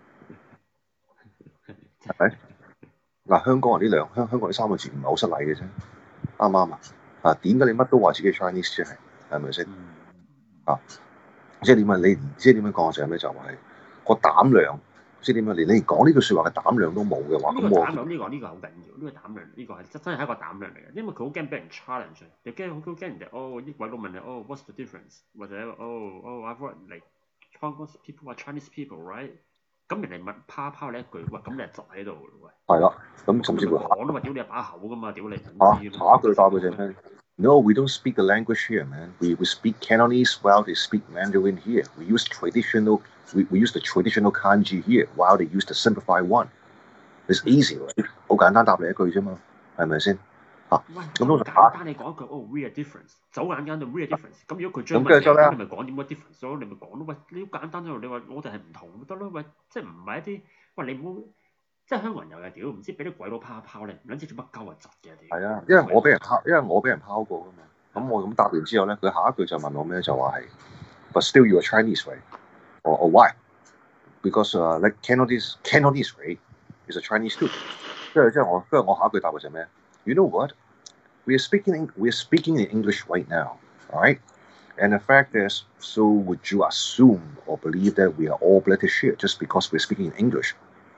係咪？嗱，香港人呢兩香香港呢三個字唔係好失禮嘅啫，啱唔啱啊？啊，點解你乜都話自己 Chinese 啫？係係咪先？啊，即係點啊？你即係點樣講就係咩？就係個膽量，即係點啊？連你講呢句説話嘅膽量都冇嘅話，咁我膽量呢個呢個好緊要，呢個膽量呢個係真真係一個膽量嚟嘅，因為佢好驚俾人 challenge，又驚好驚人哋哦，啲鬼佬問你哦 ，what's the difference？或者哦哦，I thought like Hong Kong people are Chinese people，right？ 咁人哋問拋拋你一句，喂，咁你係窒喺度喎，喂。 係啦，咁甚至乎講都話屌你把口噶嘛，屌你唔下知下一句答佢就係咩？No, we don't speak the language here, man. We we speak Cantonese while they speak Mandarin here. We use traditional we we use the traditional kanji here while they use the simplified one. It's easy，好簡單答你一句啫嘛，係咪先？嚇喂， 咁咁簡單你講一句哦 real difference，走眼間就 real difference。咁如果佢追問你，咁你咪講點解 difference 咯？你咪講咯，喂，你好簡單啫，你話我哋係唔同咪得咯，喂，即係唔係一啲，喂你唔好，即係香港人又係屌，唔知俾啲鬼佬拋拋你，唔撚知做乜鳩啊窒嘅屌。 係啊，因為我俾人拋，因為我俾人拋過㗎嘛。咁我咁答完之後咧，佢下一句就問我咩？就話係，But still you are Chinese, right? Or or why? Because uh, like Cantonese Cantonese, right, is a Chinese too. 即係即係我，跟住我下一句答嘅就係咩 ？You know what? We are speaking we are speaking in English right now, all right? And the fact is, so would you assume or believe that we are all British here just because we're speaking in English?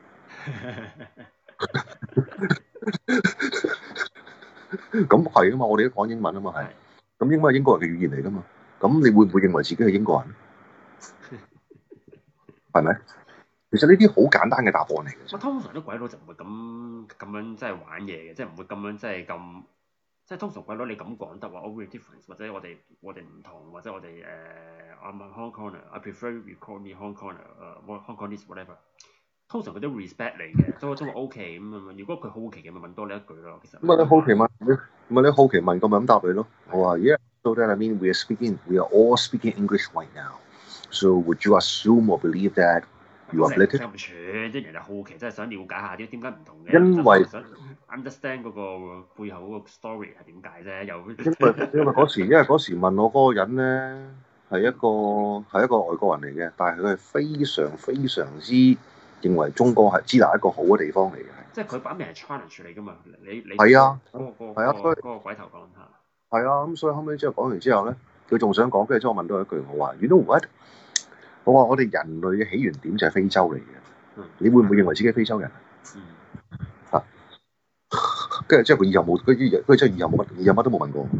咁係啊嘛，我哋都講英文啊嘛，係。咁英文係英國人嘅語言嚟㗎嘛，咁你會唔會認為自己係英國人？係咪？其實呢啲好簡單嘅答案嚟嘅。 我通常啲鬼佬就唔會咁咁樣即係玩嘢嘅，即係唔會咁樣即係咁，即係通常鬼佬你咁講得話 over difference 或者我哋我哋唔同或者我哋誒 I'm a Hong Konger，I prefer you call me Hong Konger，誒 Hong Kongese whatever。通常佢都 respect 你嘅，都都話 OK 咁啊。如果佢好奇嘅，咪問多你一句咯。其實咁啊，你好奇問，你咪你好奇問咁咪咁答你咯。我話 Yeah，so that I mean we are speaking, we are all speaking English right now. So would you assume or believe that you are British？ 咁串，即係人哋好奇，即係想了解下啲點解唔同嘅。 因為想 understand 嗰個背後嗰個 story 係點解啫？又因為因為嗰時因為嗰時問我嗰個人咧係一個係一個外國人嚟嘅，但係佢係非常非常之認為中國係支那一個好嘅地方嚟嘅。 即係佢擺明係 challenge 你㗎嘛？你你係啊， 嗰個嗰係啊， 個嗰個鬼頭講下。 係啊，咁所以後尾之後講完之後咧，佢仲想講，跟住之後我問到一句，我話 You know what？我話我哋人類嘅起源點就係非洲嚟嘅， 嗯、 你會唔會認為自己係非洲人？ 嗯。 啊，跟住之後佢以後冇，佢以佢之後以後冇乜，以後乜都冇問過。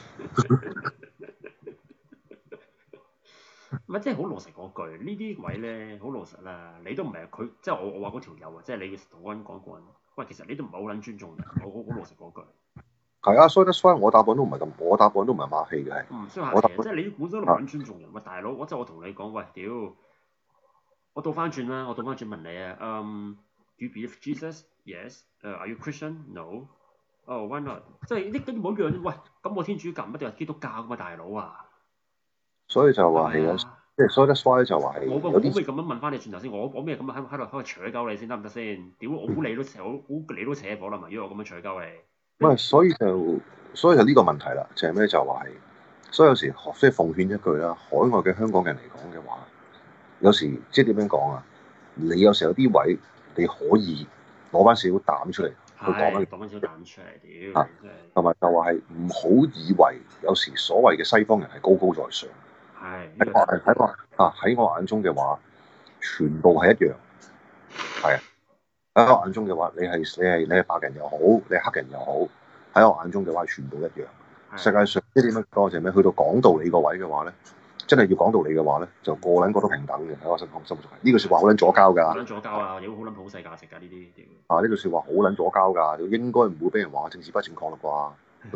唔係，即係好老實嗰句，呢啲位咧好老實啦。你都唔係佢，即係我我話嗰條友啊，即係你同我講過，喂，其實你都唔係好撚尊重人，我好好老實嗰句。係啊，所以得所以我答案都唔係咁，我答案都唔係馬戲嘅係。 唔需要客氣，即係你本身都唔撚尊重人。喂，大佬，我即係我同你講，喂，屌，我倒翻轉啦，我倒翻轉問你啊，嗯 ，Do you believe Jesus? Yes. 誒、uh, ，Are you Christian? No. Oh, why not? 即係呢啲冇一樣，喂，咁我天主教唔一定係基督教㗎嘛，大佬啊！ 所以就話係有，即係所以得所以就話係我有啲。 我咪咁樣問翻你轉頭先，我我咩咁喺喺度喺度扯鳩你先得唔得先？屌，我估你都扯，我估你都扯火啦嘛！如果我咁樣扯鳩你， 唔係，所以就所以就呢個問題啦，就係、是、咩？就話係，所以有時學即係奉勸一句啦，海外嘅香港人嚟講嘅話，有時即係點樣講啊？你有時有啲位你可以攞翻少少膽出嚟去講翻， 講翻少少膽出嚟，屌！ 同埋就話係唔好以為有時所謂嘅西方人係高高在上。喺我喺我啊喺我眼中嘅話，全部係一樣，係啊喺我眼中嘅話，你係你係你係白人又好，你係黑人又好，喺我眼中嘅話，全部一樣。世界上即係點樣講就係咩？去到講道理個位嘅話咧，真係要講道理嘅話咧，就個撚個都平等嘅喺我心心目中。呢句説話好撚左膠㗎， 好撚左膠啊！屌好撚普世價值㗎呢啲屌啊！呢句説話好撚左膠㗎，應該唔會俾人話政治不正確啦啩。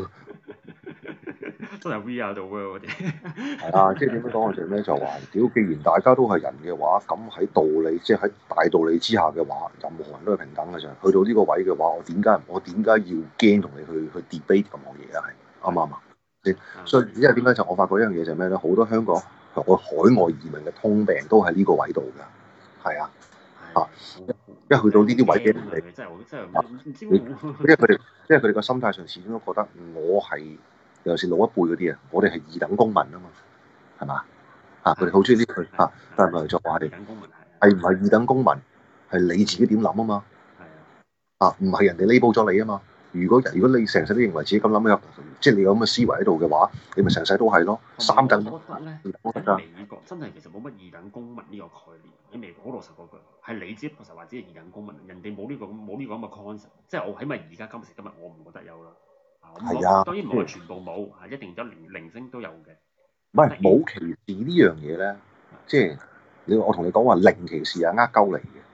真係 We are the world 嗰啲。 係啊，即係點樣講就係咩？就話屌，既然大家都係人嘅話，咁喺道理，即係喺大道理之下嘅話，任何人都係平等嘅啫。去到呢個位嘅話，我點解我點解要驚同你去去 debate 咁嘅嘢啊？係啱唔啱啊？所以因為點解就我發覺一樣嘢就係咩咧？好多香港我海外移民嘅通病都喺呢個位度㗎。係啊，啊，一去到呢啲位嘅人哋， 真係真係唔知。因為佢哋，因為佢哋個心態上始終都覺得我係。尤其是老一輩嗰啲啊，我哋係二等公民啊嘛，係嘛？嚇，佢哋好中意呢句嚇，但係咪就話係係唔係二等公民？係你自己點諗啊嘛？係啊，唔係人哋 label 咗你啊嘛。如果如果你成世都認為自己咁諗嘅，即係你有咁嘅思維喺度嘅話，你咪成世都係咯。三等。 我覺得咧，喺美國真係其實冇乜二等公民呢個概念。喺美國好老實嗰句，係你自己確實話自己二等公民，人哋冇呢個冇呢個咁嘅 concept。即係我起碼而家今時今日，我唔覺得有啦。 係啊， 當然唔係全部冇，係一定有零零星都有嘅。 唔係冇歧視呢樣嘢咧，即係你我同你講話零歧視係呃鳩嚟嘅。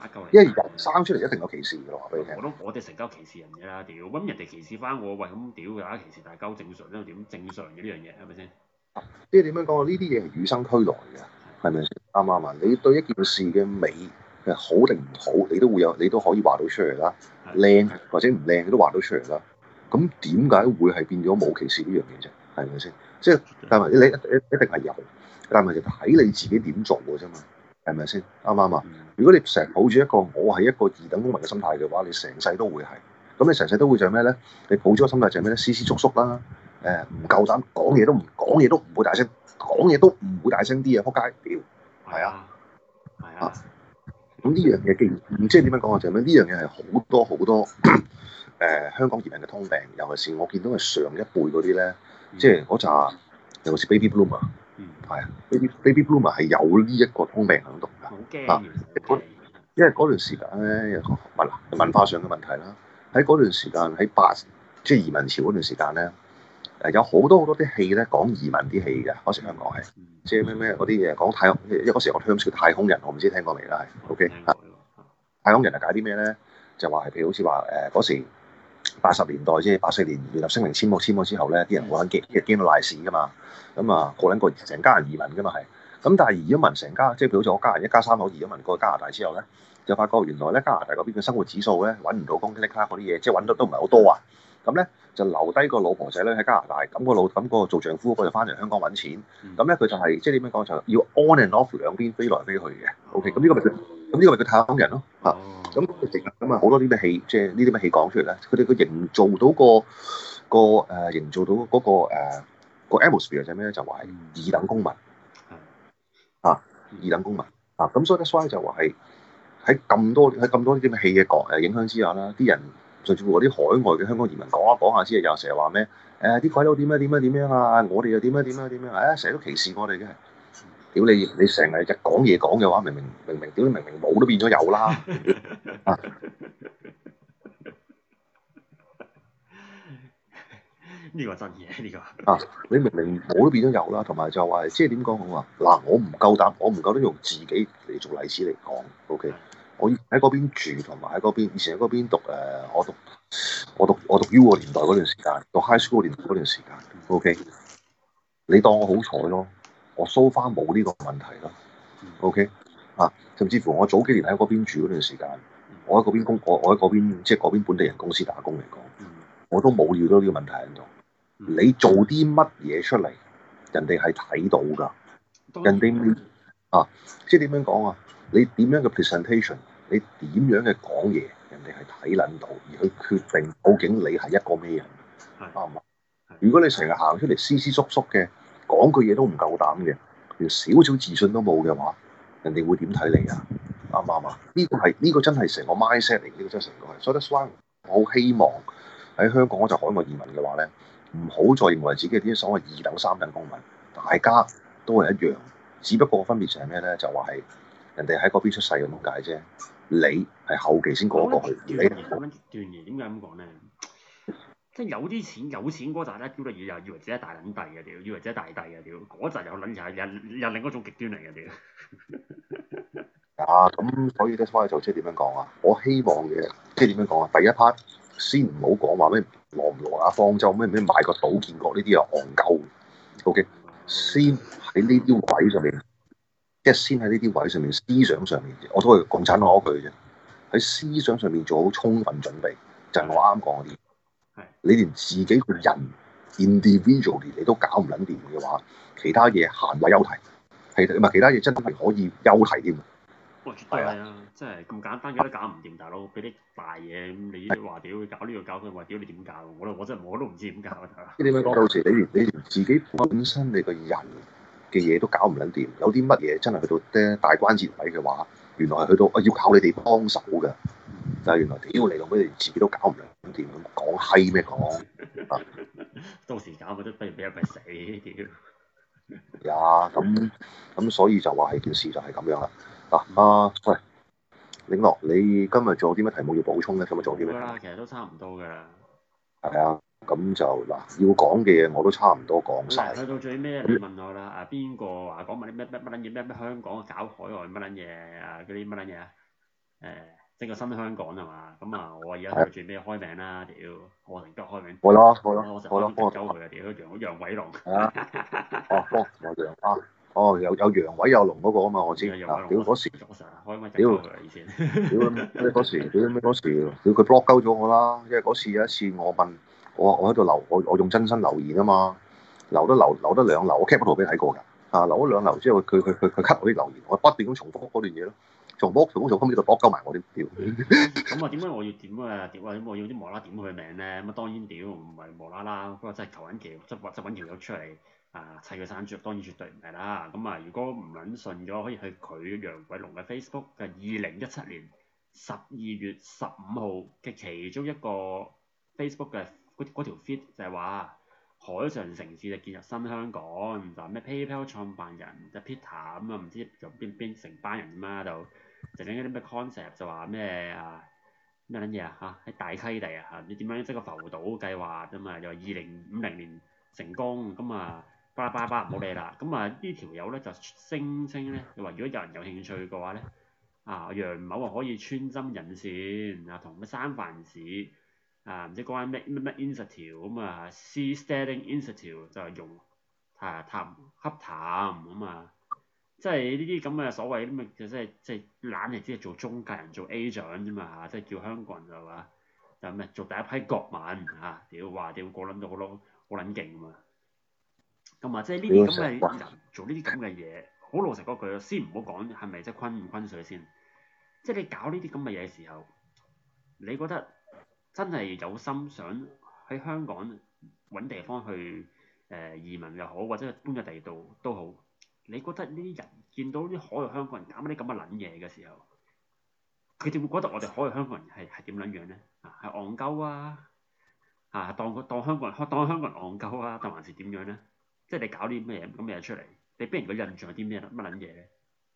打鳩你。 因為人生出嚟一定有歧視嘅，話俾你聽。 我都我哋成鳩歧視人嘅啦，屌咁人哋歧視翻我，喂咁屌大家歧視大鳩正常，因為點正常嘅呢樣嘢係咪先？ 即係點樣講啊？呢啲嘢係與生俱來嘅，係咪先？啱唔啱啊？你對一件事嘅美係好定唔好，你都會有，你都可以話到出嚟啦。靚或者唔靚，你都話到出嚟啦。咁點解會係變咗冇歧視呢樣嘢啫？係咪先？即係但係你你一定係有，但係就睇你自己點做嘅啫嘛。係咪先？啱唔啱啊？如果你成日抱住一個我係一個二等公民嘅心態嘅話，你成世都會係。咁你成世都會就係咩咧？你抱咗個心態就係咩咧？斯斯縮縮啦，誒唔夠膽講嘢都唔講嘢都唔會大聲，講嘢都唔會大聲啲啊！仆街屌，係啊， 係啊。 咁呢樣嘢既然即係點樣講啊？就係咩？呢樣嘢係好多好多誒、呃、香港移民嘅通病，尤其是我見到係上一輩嗰啲咧，即係嗰扎尤其是 baby boomer。嗯，係啊，baby baby boomer 係有呢一個通病喺度㗎。 好驚， 因為嗰段時間咧有個文文化上嘅問題啦。喺嗰段時間喺八即係移民潮嗰段時間咧，誒有好多好多啲戲咧講移民啲戲嘅。嗰時香港係即係咩咩嗰啲嘢講太空，因為嗰時有個 term 叫太空人，我唔知聽過未啦，係 OK 啊。太空人係解啲咩咧？就話係譬如好似話誒嗰時八十年代即係八四年聯合聲明簽咗簽咗之後咧，啲人好撚驚，驚驚到賴屎㗎嘛。咁啊，個撚個成家人移民㗎嘛係。咁但係移咗民成家，即係譬如好似我家人一家三口移咗民過去加拿大之後咧，就發覺原來咧加拿大嗰邊嘅生活指數咧揾唔到工，呢卡嗰啲嘢，即係揾得都唔係好多啊。咁咧就留低個老婆仔女喺加拿大，咁、個老咁、個做丈夫嗰個就翻嚟香港揾錢。咁咧佢就係、是、即係點樣講就要 on and off 兩邊飛來飛去嘅。OK，咁呢個咪叫咁呢個咪叫太空人咯嚇。咁咁啊好多啲咩戲，即係呢啲咩戲講出嚟咧，佢哋佢營造到個個誒、呃、營造到嗰、個誒、呃個 atmosphere 就係咩咧？就話係二等公民。啊，二等公民啊，咁所以咧，所以就話係喺咁多喺咁多啲咁嘅戲嘅角誒影響之下啦，啲人甚至乎嗰啲海外嘅香港移民講一講下之後，又成日話咩誒啲鬼佬點樣點樣點樣啊，我哋又點樣點樣點樣，誒成日都歧視我哋嘅，屌你你成日就講嘢講嘅話，明明明明屌你明明冇都變咗有啦啊！ 呢個真嘢，呢、這個啊！你明明冇都變咗有啦，同埋就話即係點講好啊？嗱，我唔夠膽，我唔夠膽用自己嚟做例子嚟講。OK，我喺嗰邊住，同埋喺嗰邊以前喺嗰邊讀誒、呃，我讀我讀我讀 U 個年代嗰段時間，讀 high school 年代嗰段時間。OK，你當我好彩咯，我 so far 冇呢個問題咯。OK 啊，甚至乎我早幾年喺嗰邊住嗰段時間，我喺嗰邊公我我喺嗰邊即係嗰邊本地人公司打工嚟講，我都冇料到呢個問題喺度。你做啲乜嘢出嚟，人哋係睇到㗎。人哋啊，即係點樣講啊？你點樣嘅 presentation，你點樣嘅講嘢，人哋係睇撚到，而去決定究竟你係一個咩人，啱唔啱？如果你成日行出嚟斯斯縮縮嘅，講句嘢都唔夠膽嘅，連少少自信都冇嘅話，人哋會點睇你啊？啱唔啱啊？呢個係呢個真係成個 mindset 嚟，呢個真係成個係。所以 that's why 我好希望喺香港嗰就海外移民嘅話咧，唔好再認為自己係啲所謂二等三等公民，大家都係一樣，只不過個分別就係咩咧？就話係人哋喺嗰邊出世咁解啫，你係後期先過過去。 你咁樣極端嘅，點解咁講咧？即係有啲錢有錢嗰陣咧，屌你又以為自己係大撚帝嘅屌，以為自己大帝嘅屌，嗰陣又撚又又又另一種極端嚟嘅屌。 啊，咁所以咧，所以就即係點樣講啊？我希望嘅即係點樣講啊？第一 part 先唔好講話咩羅唔羅亞方舟咩咩買個島建國呢啲啊戇鳩。O.K. 先喺呢啲位上面，即係先喺呢啲位上面思想上面，我都係共產黨嗰句啫。喺思想上面做好充分準備，就係、是、我啱講嗰啲。你連自己個人 individually 你都搞唔撚掂嘅話，其他嘢閒話休題，係唔係其他嘢真係可以休題添？ 哇！絕對係啊，真係咁簡單嘅都搞唔掂，大佬俾啲大嘢咁，你話屌搞呢個搞佢，話屌你點搞？我都我真係我都唔知點搞啊！ 你點樣講？到時你連你連自己本身你個人嘅嘢都搞唔撚掂，有啲乜嘢真係去到咧大關節位嘅話，原來係去到啊要靠你哋幫手㗎。但係原來屌你老母，你自己都搞唔撚掂，咁講閪咩講？ 到時搞咪都不如俾人咪死屌！ 呀，咁咁所以就話係件事就係咁樣啦。嗱啊，喂，領樂，你今日仲有啲乜題目要補充咧？今日仲有啲咩？ 啦，其實都差唔多㗎啦。 係啊，咁就嗱，要講嘅嘢我都差唔多講晒。 去到最尾你問我啦，啊邊個話講埋啲咩咩乜撚嘢咩咩香港搞海外乜撚嘢啊嗰啲乜撚嘢啊？ 整個新香港係嘛？咁啊，我而家去最尾開名啦，屌！我成家開名。 好啦好啦我成好啦， 日開名鳩佢啊，屌！楊楊偉龍。 係啊，哦，幫我楊啊，哦，有有楊偉有龍嗰個啊嘛，我知。 楊偉龍。 屌嗰時， 我成日開名屌鳩佢啊，以前。 屌咩嗰時，屌咩嗰時，屌佢 block 鳩咗我啦，因為嗰次有一次我問我我喺度留我我用真身留言啊嘛，留得留留得兩留，我 cap 圖俾你睇過㗎，啊留咗兩留之後佢佢佢佢 cut 我啲留言，我不斷咁重複嗰段嘢咯。重複重複重複呢度多鳩埋我啲屌。 咁啊點解我要點啊？點啊點我要啲無啦啦點佢名咧？咁啊當然屌唔係無啦啦，不過真係求緊橋，執執揾條友出嚟啊砌佢山豬肉，當然絕對唔係啦。咁啊如果唔撚信嘅話，可以去佢楊偉龍嘅 Facebook 嘅二零一七年十二月十五號嘅其中一個 Facebook 嘅嗰嗰條 feed 就係話海上城市就建入新香港，就咩 PayPal 創辦人就 Peter 咁啊，唔知由邊邊成班人咁啊就。就整嗰啲咩 concept 就話咩啊咩撚嘢啊嚇喺大溪地啊嚇，你點樣即係個浮島計劃啫嘛，又話二零五零年成功咁啊，巴拉巴拉巴拉唔好理啦。咁啊呢條友咧就聲稱咧，又話如果有人有興趣嘅話咧，啊楊某啊可以穿針引線啊，同咩三藩市啊唔知嗰間咩咩咩 institute 咁啊 Seasteading Institute 就係用啊談洽談咁啊。即係呢啲咁嘅所謂咁嘅，即係即係懶係只係做中介人做 agent 啫嘛嚇，即係叫香港人就話就咩做第一批國民嚇，屌話屌過撚到好撚好撚勁啊嘛，咁啊即係呢啲咁嘅人做呢啲咁嘅嘢，好老實嗰句，先唔好講係咪即係昆唔昆水先，即係你搞呢啲咁嘅嘢嘅時候，你覺得真係有心想喺香港揾地方去誒、呃、移民又好，或者搬咗第二度都好。你覺得呢啲人見到啲海外香港人搞啲咁嘅撚嘢嘅時候，佢哋會覺得我哋海外香港人係係點撚樣咧？啊，係戇鳩啊！啊，當當香港人當香港人戇鳩啊，定還是點樣咧？即係你搞啲咩嘢咁嘅嘢出嚟，你俾人個印象係啲咩乜撚嘢咧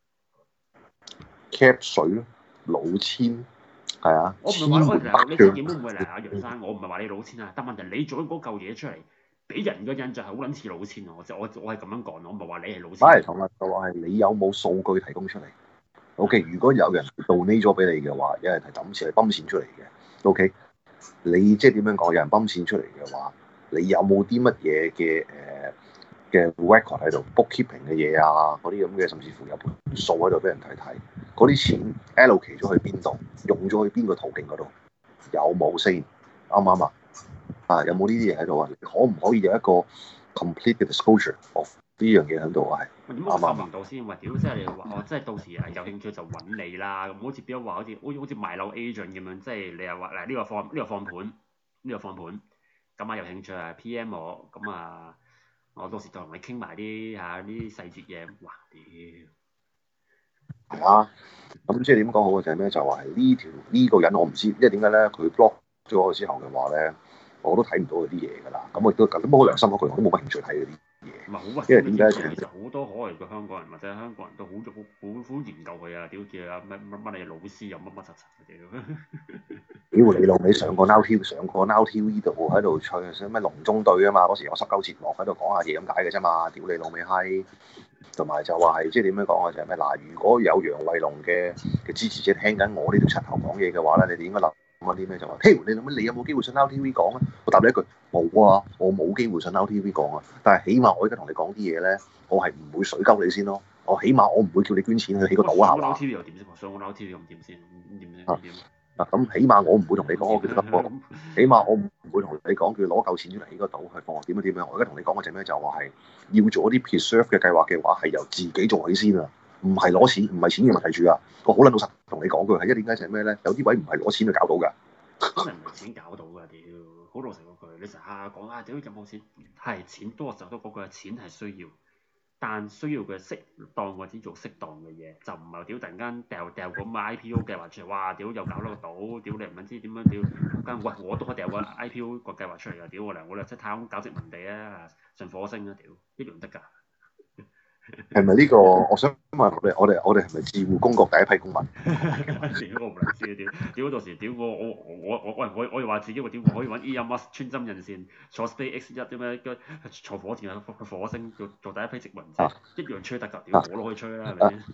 cap 水咯，老千係啊， 我唔係話喂嗱，你千千祈唔好誤會嗱，阿楊生，我唔係話你老千啊，但問題你做咗嗰嚿嘢出嚟，俾人個印象係好撚似老千啊！我我我係咁樣講，我唔係話你係老千。 反而同埋就話係你有冇數據提供出嚟 ？O.K. 如果有人 donate 咗俾你嘅話，有人係抌錢係泵錢出嚟嘅。O.K. 你即係點樣講？有人泵錢出嚟嘅話，你有冇啲乜嘢嘅誒嘅 record 喺度 bookkeeping 嘅嘢啊？嗰啲咁嘅，甚至乎有盤數喺度俾人睇睇。嗰啲錢 allocate 咗去邊度？用咗去邊個途徑嗰度？有冇先？啱唔啱啊？啊，有冇呢啲嘢喺度啊？可唔可以有一個 complete 嘅 disclosure of 呢樣嘢喺度啊？係點解我發明到先？喂，屌！即係你話哦，即係到時誒有興趣就揾你啦。咁好似變咗話，好似好似好似賣樓 agent 咁樣，即係你又話嗱呢個放呢、呢個放盤，呢、呢個放盤，咁啊有興趣啊 P M 我，咁啊我到時就同你傾埋啲嚇啲細節嘢。哇！屌！ 係啊，咁即係點講好嘅就係咩？就話係呢條呢、呢個人我唔知，因為點解咧？佢 block 咗我之後嘅話咧，我都睇唔到嗰啲嘢㗎啦。咁我亦都咁冇良心嗰句，我都冇乜興趣睇嗰啲嘢。 唔係好因為點解？ 其實好多海外嘅香港人或者香港人都好好好好研究佢啊！屌叫啊乜乜乜你老師又乜乜柒柒嘅屌！ 屌你老味上過 Now T V 上過 Now T V 度喺度吹咩龍中隊啊嘛！嗰時有十九節目喺度講下嘢咁解嘅啫嘛！屌你老味閪！同埋就話係即係點樣講啊？就係咩嗱？如果有楊偉龍嘅嘅支持者聽緊我呢條柒頭講嘢嘅話咧，你哋應該諗諗啲咩就話，嘿你諗你有冇機會上 Now T V 講啊？我答你一句冇啊，我冇機會上 Now T V 講啊。但係起碼我而家同你講啲嘢咧，我係唔會水鳩你先咯。我起碼我唔會叫你捐錢去起個島啊。 上 Now T V 又點先？上 Now T V 又唔點先？點先？點？ 嗱咁起碼我唔會同你講我叫得波，起碼我唔會同你講叫攞夠錢出嚟起個島去放學點樣點樣。我而家同你講嘅就咩？就話係要做一啲 preserve 嘅計劃嘅話，係由自己做起先啊，唔係攞錢，唔係錢嘅問題住啊。我好撚老實同你講句係，一點解就係咩咧？有啲位唔係攞錢去搞到㗎， 真係唔係錢搞到㗎屌！好老實嗰句，你成日下講啊屌有冇錢？係錢多就都嗰句錢係需要。但需要嘅適當或者做適當嘅嘢，就唔係屌突然間掉掉個 I P O 計劃出嚟，哇屌又搞到個島，屌你唔知點樣屌，間喂我都可以掉個 I P O 個計劃出嚟啊！屌我嚟我嚟即係太空搞殖民地啊，上火星啊屌，一樣得㗎。 係咪呢個？我想問我哋，我哋我哋係咪自護公國第一批公民？ 屌我唔撚知啊屌！屌到時屌我我我我喂我我又話自己話屌我可以揾 Elon Musk 穿針引線坐 SpaceX 一點樣坐火箭去火星做做第一批殖民者，一樣吹得㗎屌我都可以吹啦係咪先？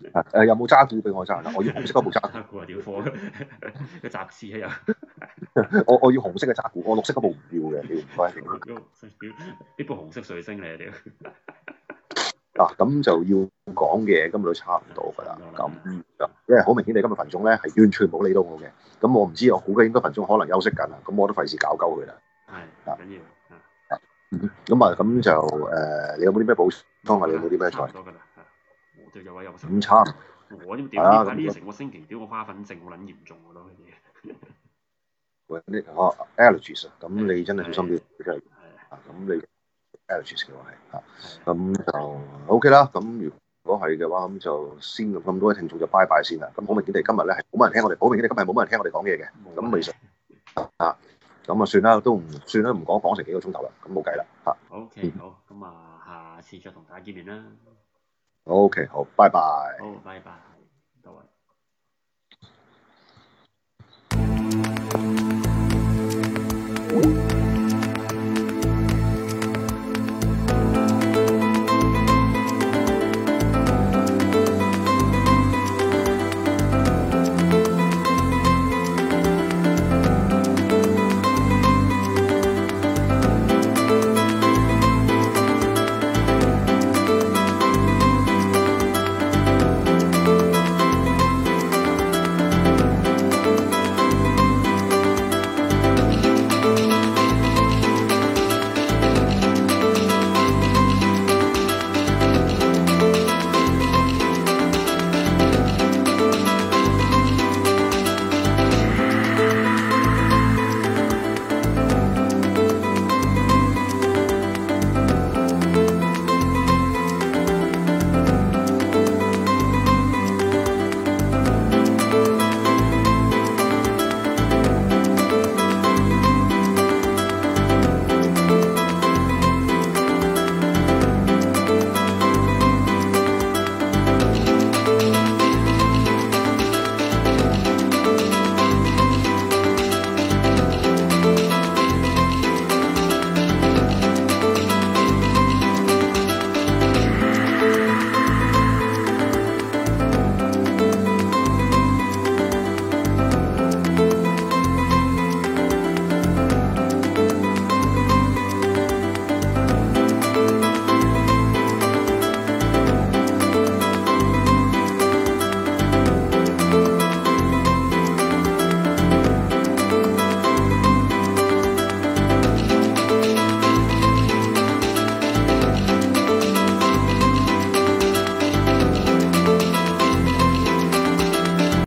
啊誒有冇渣古俾我揸？我要紅色嗰部渣古， 揸股啊屌貨，個雜誌啊我我要紅色嘅渣古，我綠色嗰部唔要嘅，屌唔該。 又，呢部紅色水星嚟啊屌！ 嗱咁就要講嘅今日都差唔多㗎啦，咁因為好明顯你今日群眾咧係完全冇理到我嘅，咁我唔知我估計應該群眾可能休息緊啦，咁我都費事搞鳩佢啦。 係唔緊要啊。 咁啊咁就誒、呃，你有冇啲咩補充啊？你有冇啲咩菜？ 多㗎啦，我對有位有食。 咁差唔我點屌呢排呢成個星期屌我花粉症好撚嚴重㗎咯啲嘢。 喂，呢哦 allergies 啊，咁你真係小心啲，真係啊，咁你 allergies 嘅話係嚇，咁就 OK 啦。咁如果係嘅話，咁就先咁多位聽眾就拜拜先啦。咁好明顯地今日咧係冇乜人聽我哋，好明顯地今日冇乜人聽我哋講嘢嘅。咁其實啊，咁啊算啦，都唔算啦，唔講講成幾個鐘頭啦，咁冇計啦嚇。 OK 好，咁啊下次再同大家見面啦。 OK 好，拜拜。